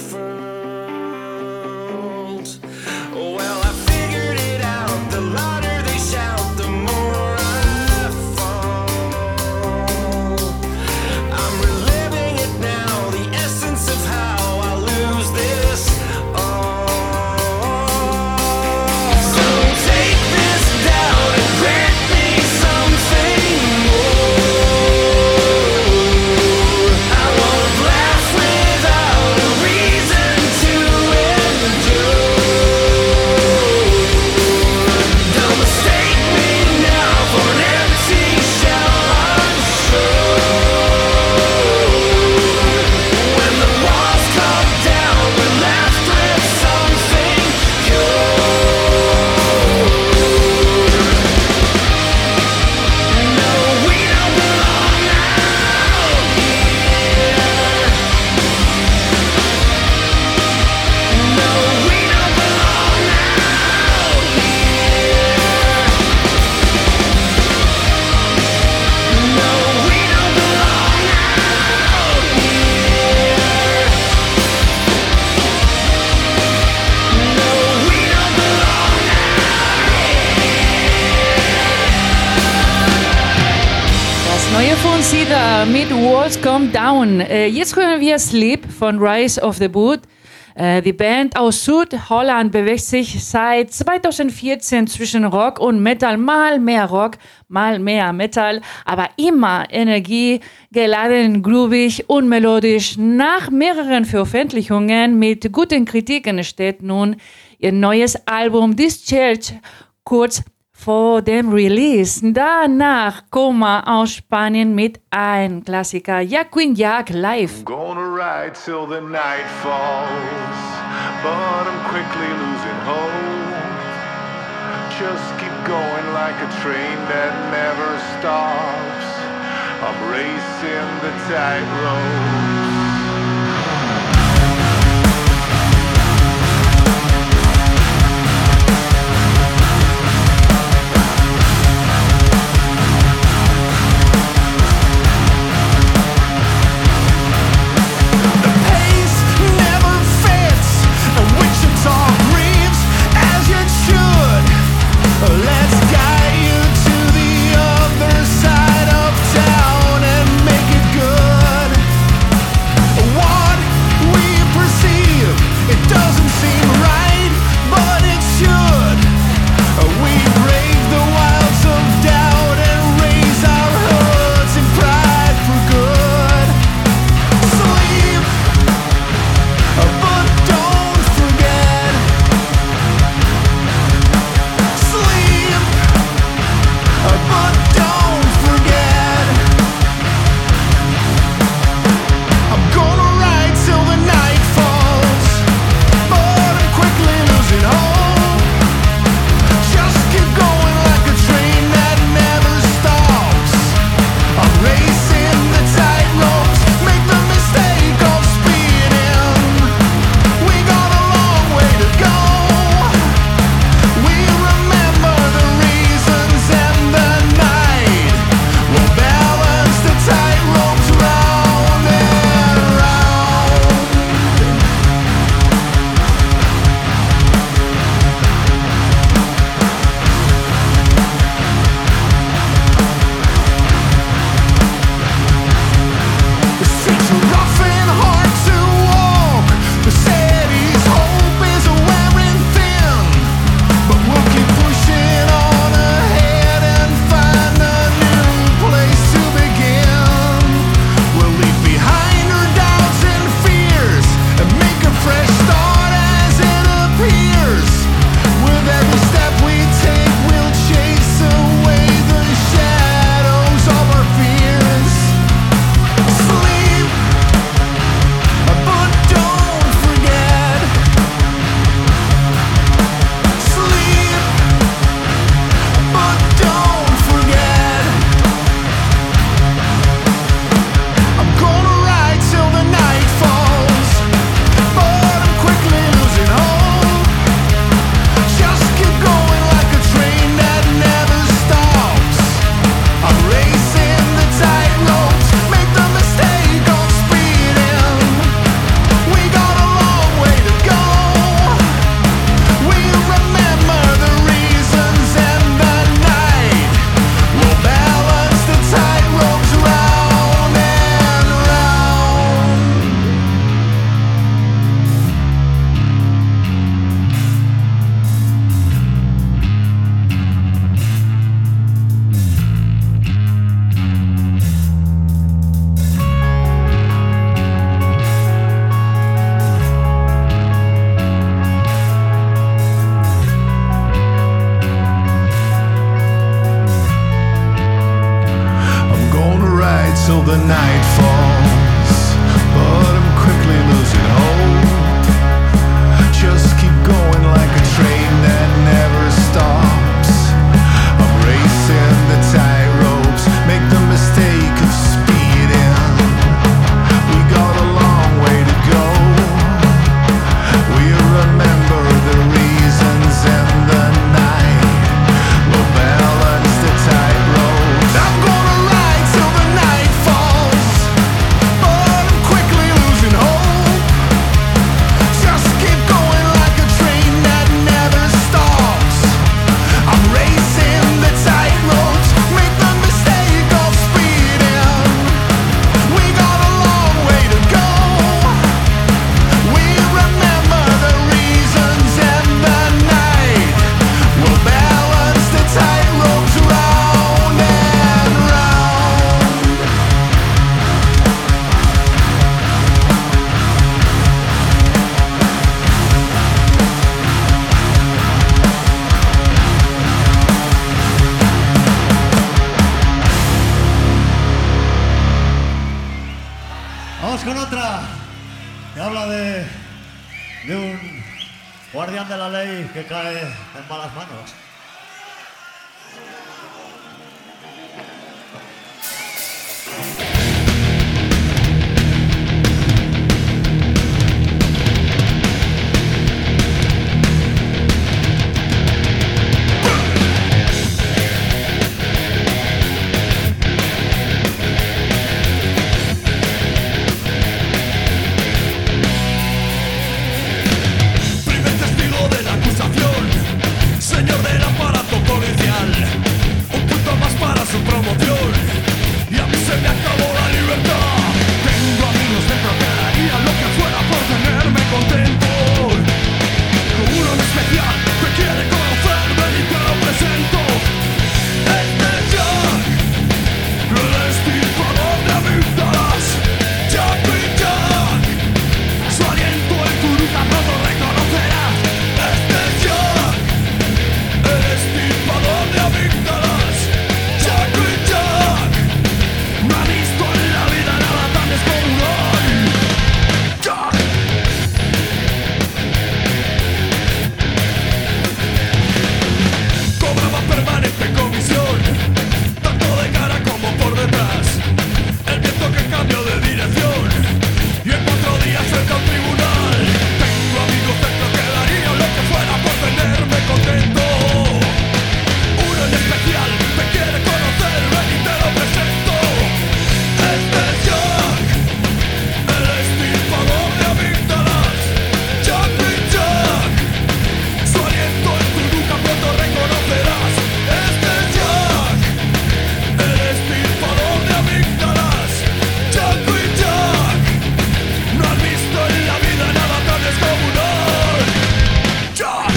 unfurled. Well, I figured it out. The louder they shout, the more I fall. I'm reliving it now, the essence of how I lose this all. So take this down and grant me something more. I won't laugh without a reason to endure. Don't mistake me now for an empty shell unsure. When the walls come down, we're left with something pure. No, we don't belong out here. No, we don't belong out here. No, we don't belong out here. No, we don't belong Das neue von Sida mit Walls Come Down. Äh, jetzt hören wir Sleep von Rise of the Boot. Äh, die Band aus Südholland bewegt sich seit zweitausendvierzehn zwischen Rock und Metal. Mal mehr Rock, mal mehr Metal, aber immer energiegeladen, groovig und melodisch. Nach mehreren Veröffentlichungen mit guten Kritiken steht nun ihr neues Album Discharge kurz vor dem Release. Danach kommen wir aus Spanien mit einem Klassiker, Joaquin Jack live. I'm gonna ride till the night falls, but I'm quickly losing hope. Just keep going like a train that never stops. I'm racing the tightrope. Vamos con otra que habla de, de un guardián de la ley que cae en malas manos. Señor del aparato policial, un punto más para su promoción. Y a mí se me acabó la libertad. Tengo amigos dentro que harían lo que fuera por tenerme contento. Uno en especial que quiere conocerme y te lo presento. Este es Jack, el extirpador de amígdalas. Jack y Jack, su aliento en tu nuca pronto reconocerás. Este es Jack, el extirpador de amígdalas. Jack y Jack, no ha visto en la vida nada tan descomunal. Jack. Cobraba permanente comisión, tanto de cara como por detrás. El viento que cambió de dirección y en cuatro días frente a un tribunal. Tengo amigos dentro que darían lo que fuera por tenerme contento. Uno en especial me quiere conocer, ven y te lo presento. Este es Jack, el extirpador de amígdalas. Jack y Jack, su aliento en tu nuca pronto reconocerás. Este es Jack, el extirpador de amígdalas. Jack y Jack, no han visto en la vida nada tan descomunal. Jack.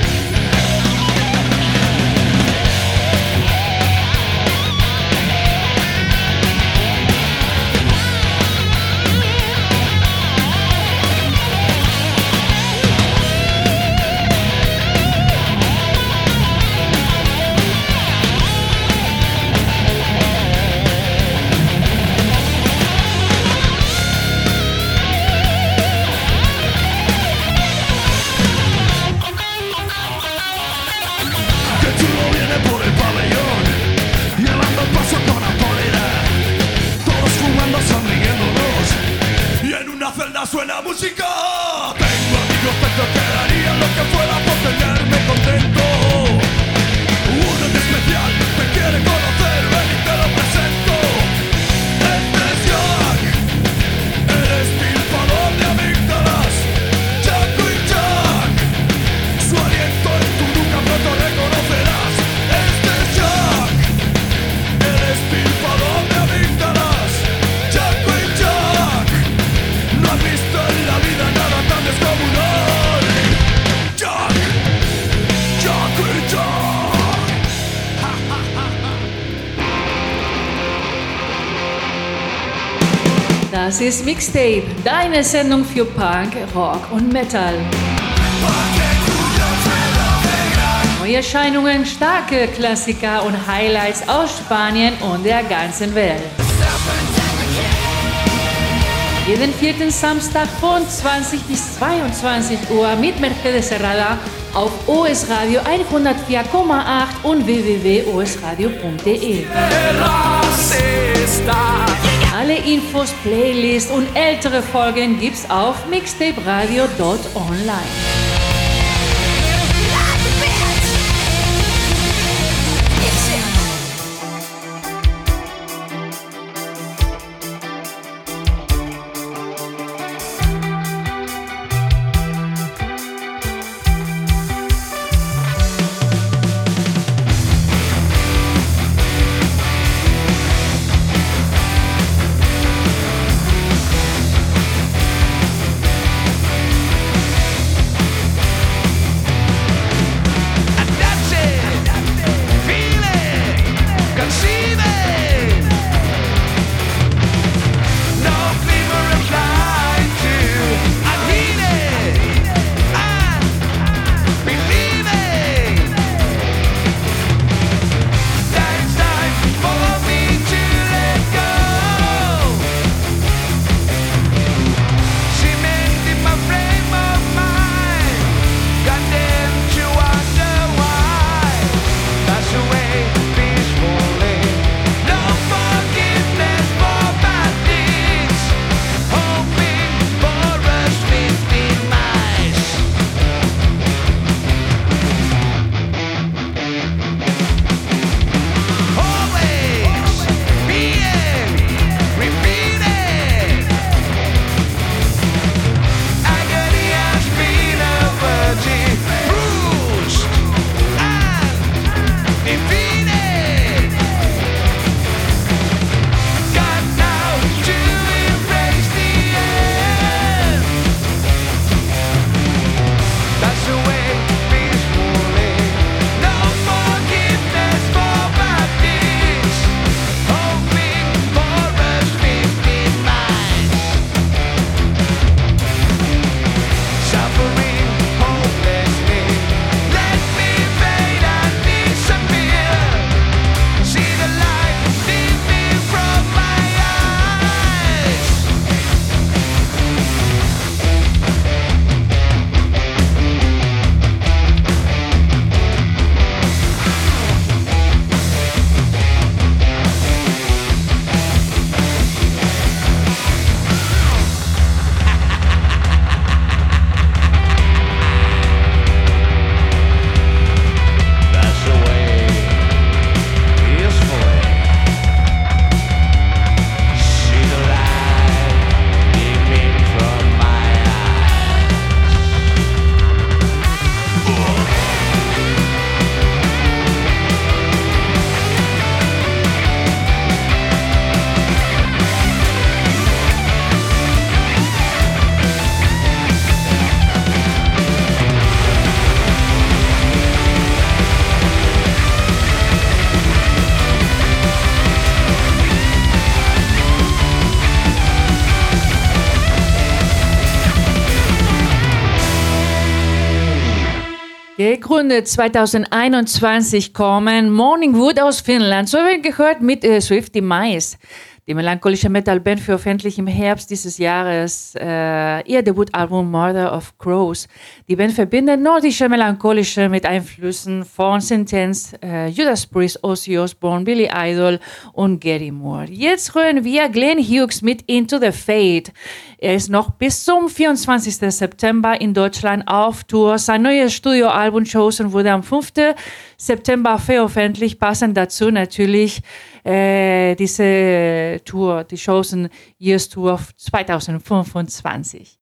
Qué chulo viene por el pabellón, llevando el paso con autoridad. Todos fumando, sonriéndonos, y en una celda suena música. Tengo amigos dentro que darían lo que fuera por tenerme contento. Uno en especial me quiere conocer, ven y te lo presento. Este es Jack, el extirpador de amígdalas. Jack y Jack, su aliento en tu nuca pronto reconocerás. Este es Jack, el extirpador de amígdalas. Jack y Jack, no has visto en la vida nada tan descomunal. Jack, Jack y Jack. Das ist Mixtape, deine Sendung für Punk, Rock und Metal. Neuerscheinungen, starke Klassiker und Highlights aus Spanien und der ganzen Welt. Jeden vierten Samstag von zwanzig bis zweiundzwanzig Uhr mit Mercedes Serrada auf O S Radio hundertvier Komma acht und w w w punkt o s radio punkt d e. Alle Infos, Playlists und ältere Folgen gibt's auf mixtaperadio punkt online. Gegründet zweitausendeinundzwanzig kommen Morningwood aus Finnland. So haben wir gehört mit äh, Swifty Mice. Die melancholische Metalband veröffentlicht im Herbst dieses Jahres äh, ihr Debütalbum Mother of Crows. Die Band verbindet nordische Melancholische mit Einflüssen von Sentence, äh, Judas Priest, Ozzy Osbourne, Billy Idol und Gary Moore. Jetzt hören wir Glenn Hughes mit Into the Fade. Er ist noch bis zum vierundzwanzigsten September in Deutschland auf Tour. Sein neues Studioalbum Chosen wurde am fünften September veröffentlicht. Passend dazu natürlich äh, diese Tour, die Chosen Years Tour zweitausendfünfundzwanzig.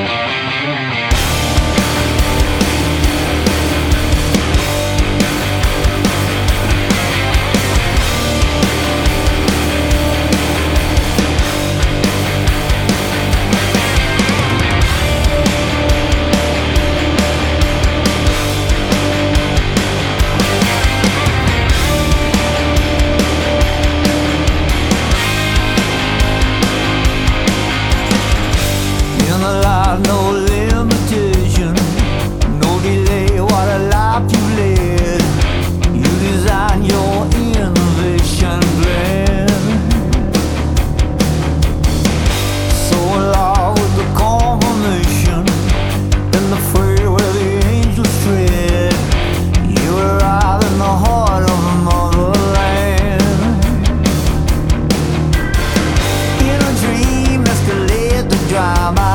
No limitation, no delay, what a life you led. You design your innovation plan. So in love with the confirmation in the fray where the angels tread. You arrive in the heart of the motherland. In a dream escalate the drama.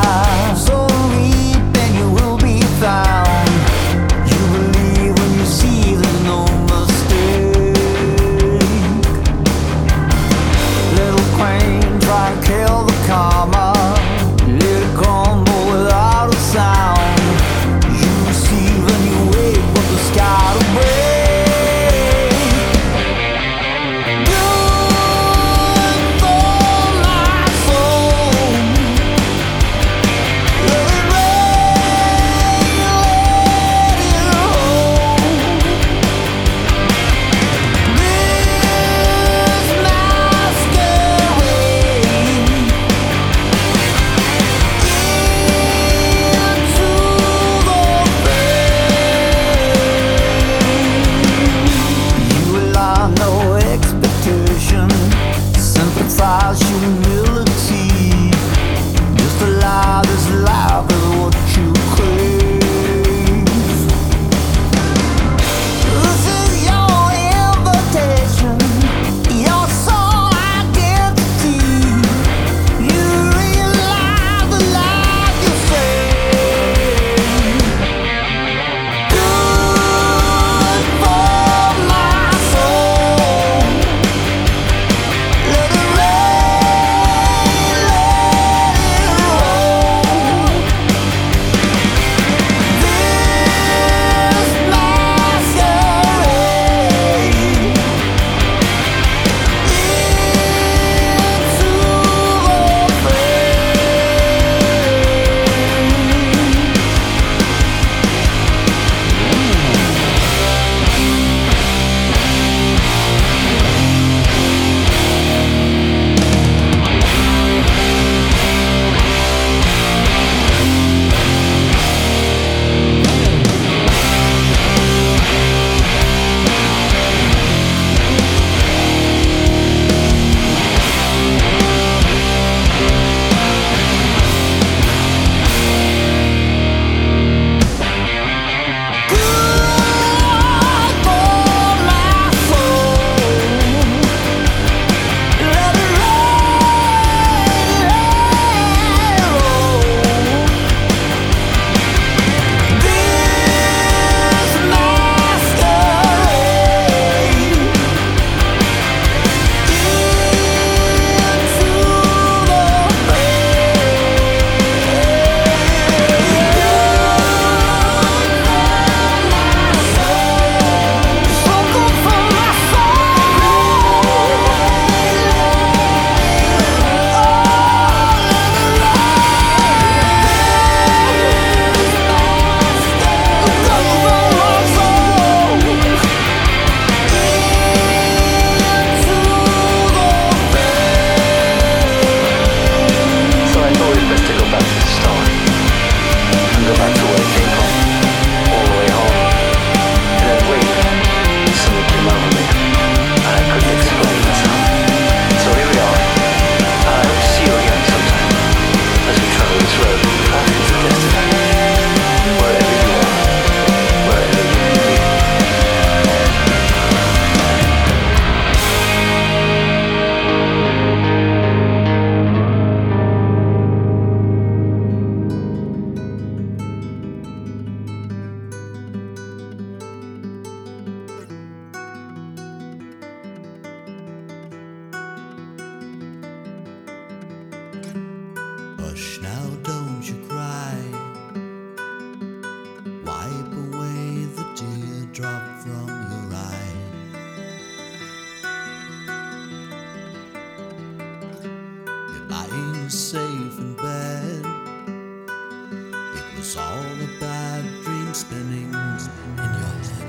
It's all a bad dream spinning in your head.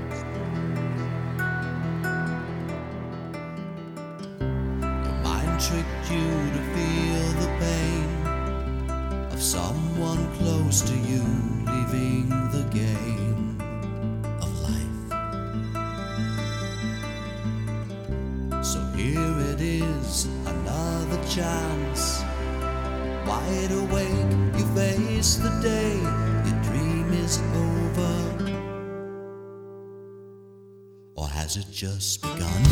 Your mind tricked you to feel the pain of someone close to you leaving the game of life. So here it is, another chance. Wide awake, you face the day, your dream is over. Or has it just begun?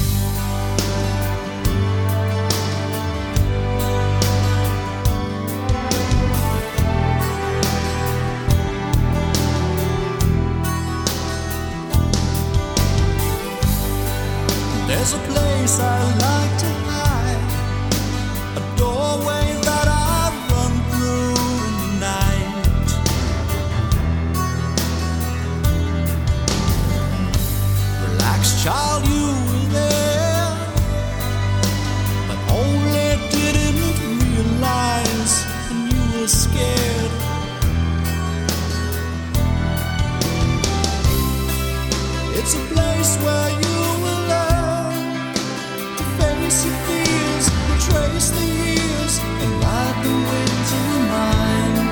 There's a place I like to hide, a doorway that I run through in the night. Relax, child, you were there, but only didn't realize when you were scared. It's a place where you will learn to face your fears, trace the years, and ride the winds of your mind.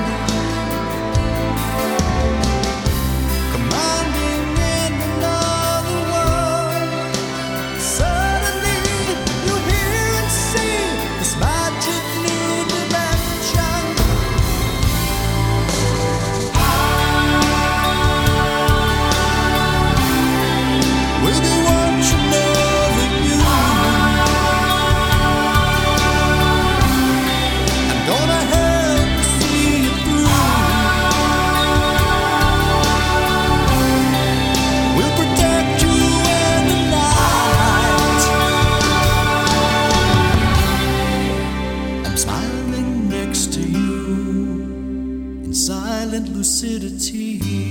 Commanding in another world, suddenly you hear and see this magic new dimension. We'll be watching over you. Gonna help you see it through. We'll protect you in the night. I'm smiling next to you in silent lucidity.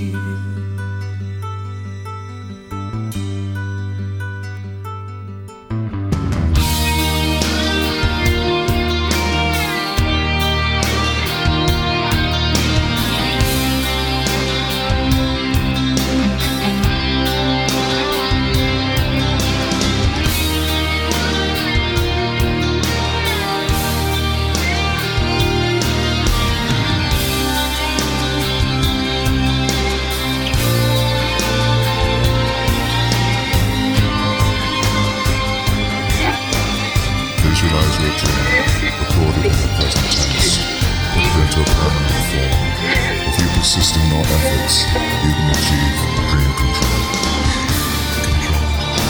Visualize your dream, recorded in the present tense, put it into a permanent form. If you persist in your efforts, you can achieve dream control. Control.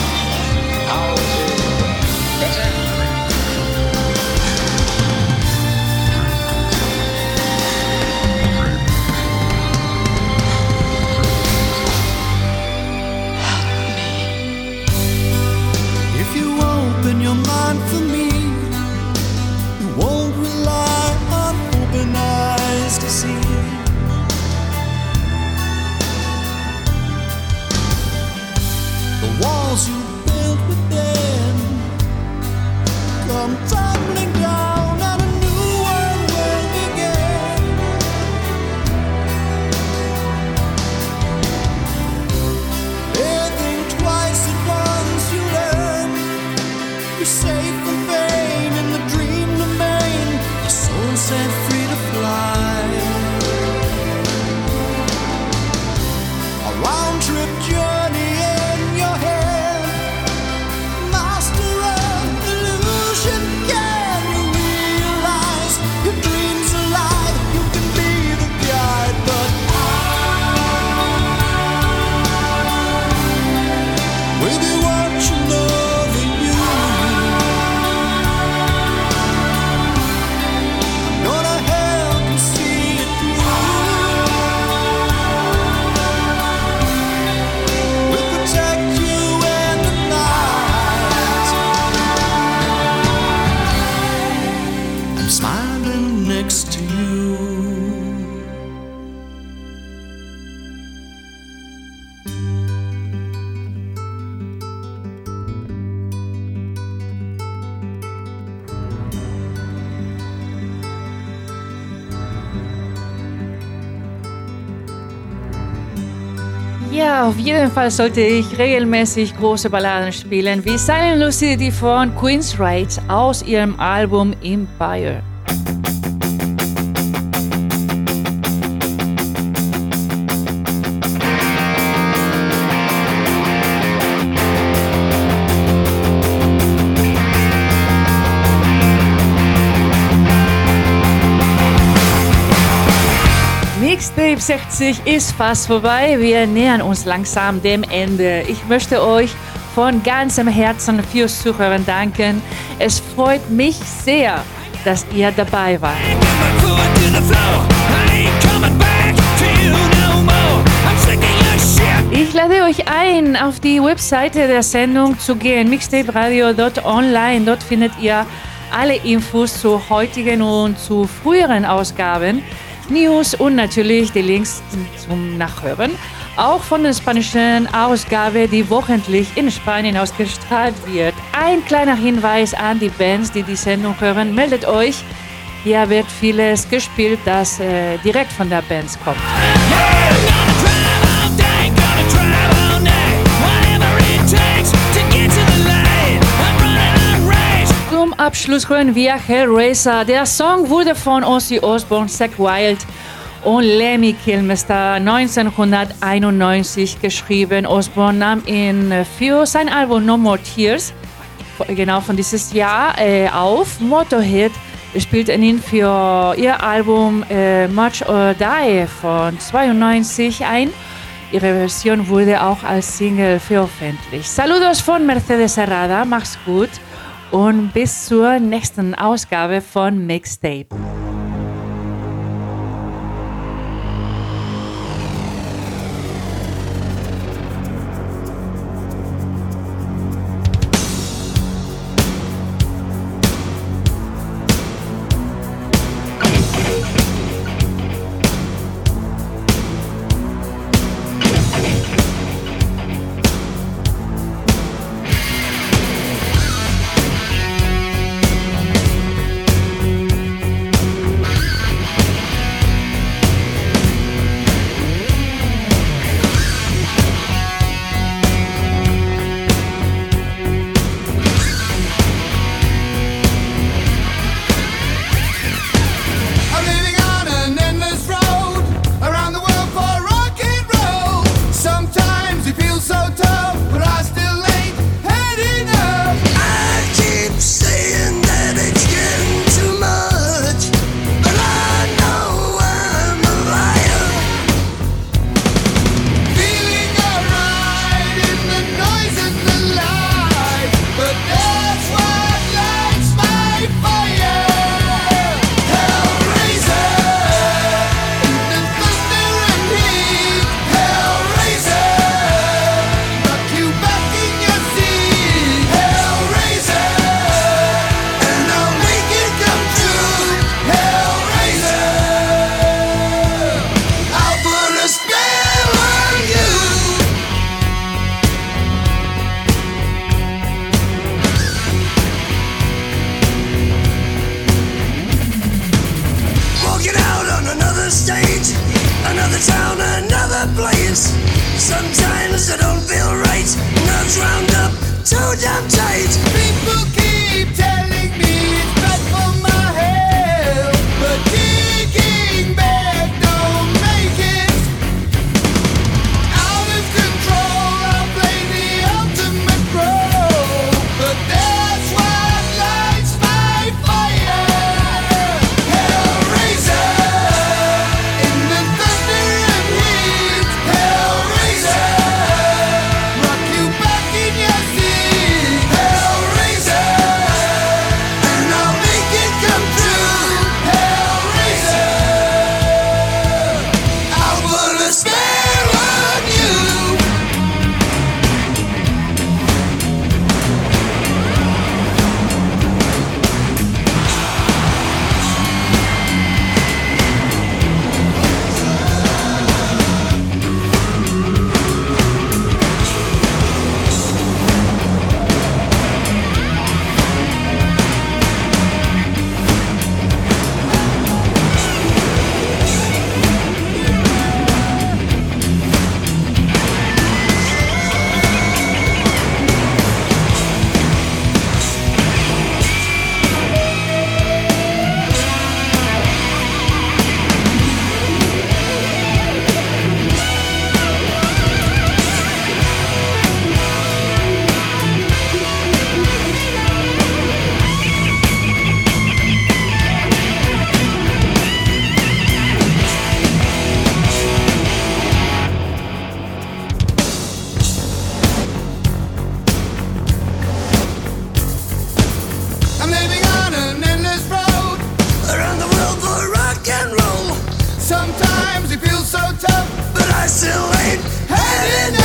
If you open your mind for me, you won't rely on open eyes to see. The walls you built within come tumbling down and a new world will begin. Living twice at once you learn. You're safe from pain in the dream domain. Your soul set free to fly. A round trip journey in your head. Ja, auf jeden Fall sollte ich regelmäßig große Balladen spielen, wie Silent Lucidity von Queen's Rage aus ihrem Album Empire. Mixtape sechzig ist fast vorbei. Wir nähern uns langsam dem Ende. Ich möchte euch von ganzem Herzen fürs Zuhören danken. Es freut mich sehr, dass ihr dabei wart. Ich lade euch ein, auf die Webseite der Sendung zu gehen, mixtape radio punkt online. Dort findet ihr alle Infos zu heutigen und zu früheren Ausgaben, News und natürlich die Links zum Nachhören. Auch von der spanischen Ausgabe, die wochentlich in Spanien ausgestrahlt wird. Ein kleiner Hinweis an die Bands, die die Sendung hören. Meldet euch, hier wird vieles gespielt, das äh, direkt von der Band kommt. Zum Abschluss hören wir Hellraiser. Der Song wurde von Ozzy Osbourne, Zakk Wylde und Lemmy Kilmister neunzehnhunderteinundneunzig geschrieben. Osbourne nahm ihn für sein Album No More Tears, genau von dieses Jahr, äh, auf. Motorhead spielte ihn für ihr Album äh, March or Die von zweiundneunzig ein. Ihre Version wurde auch als Single veröffentlicht. Saludos von Mercedes Herrada, mach's gut und bis zur nächsten Ausgabe von Mixtape. sometimes he feels so tough, but I still ain't had enough.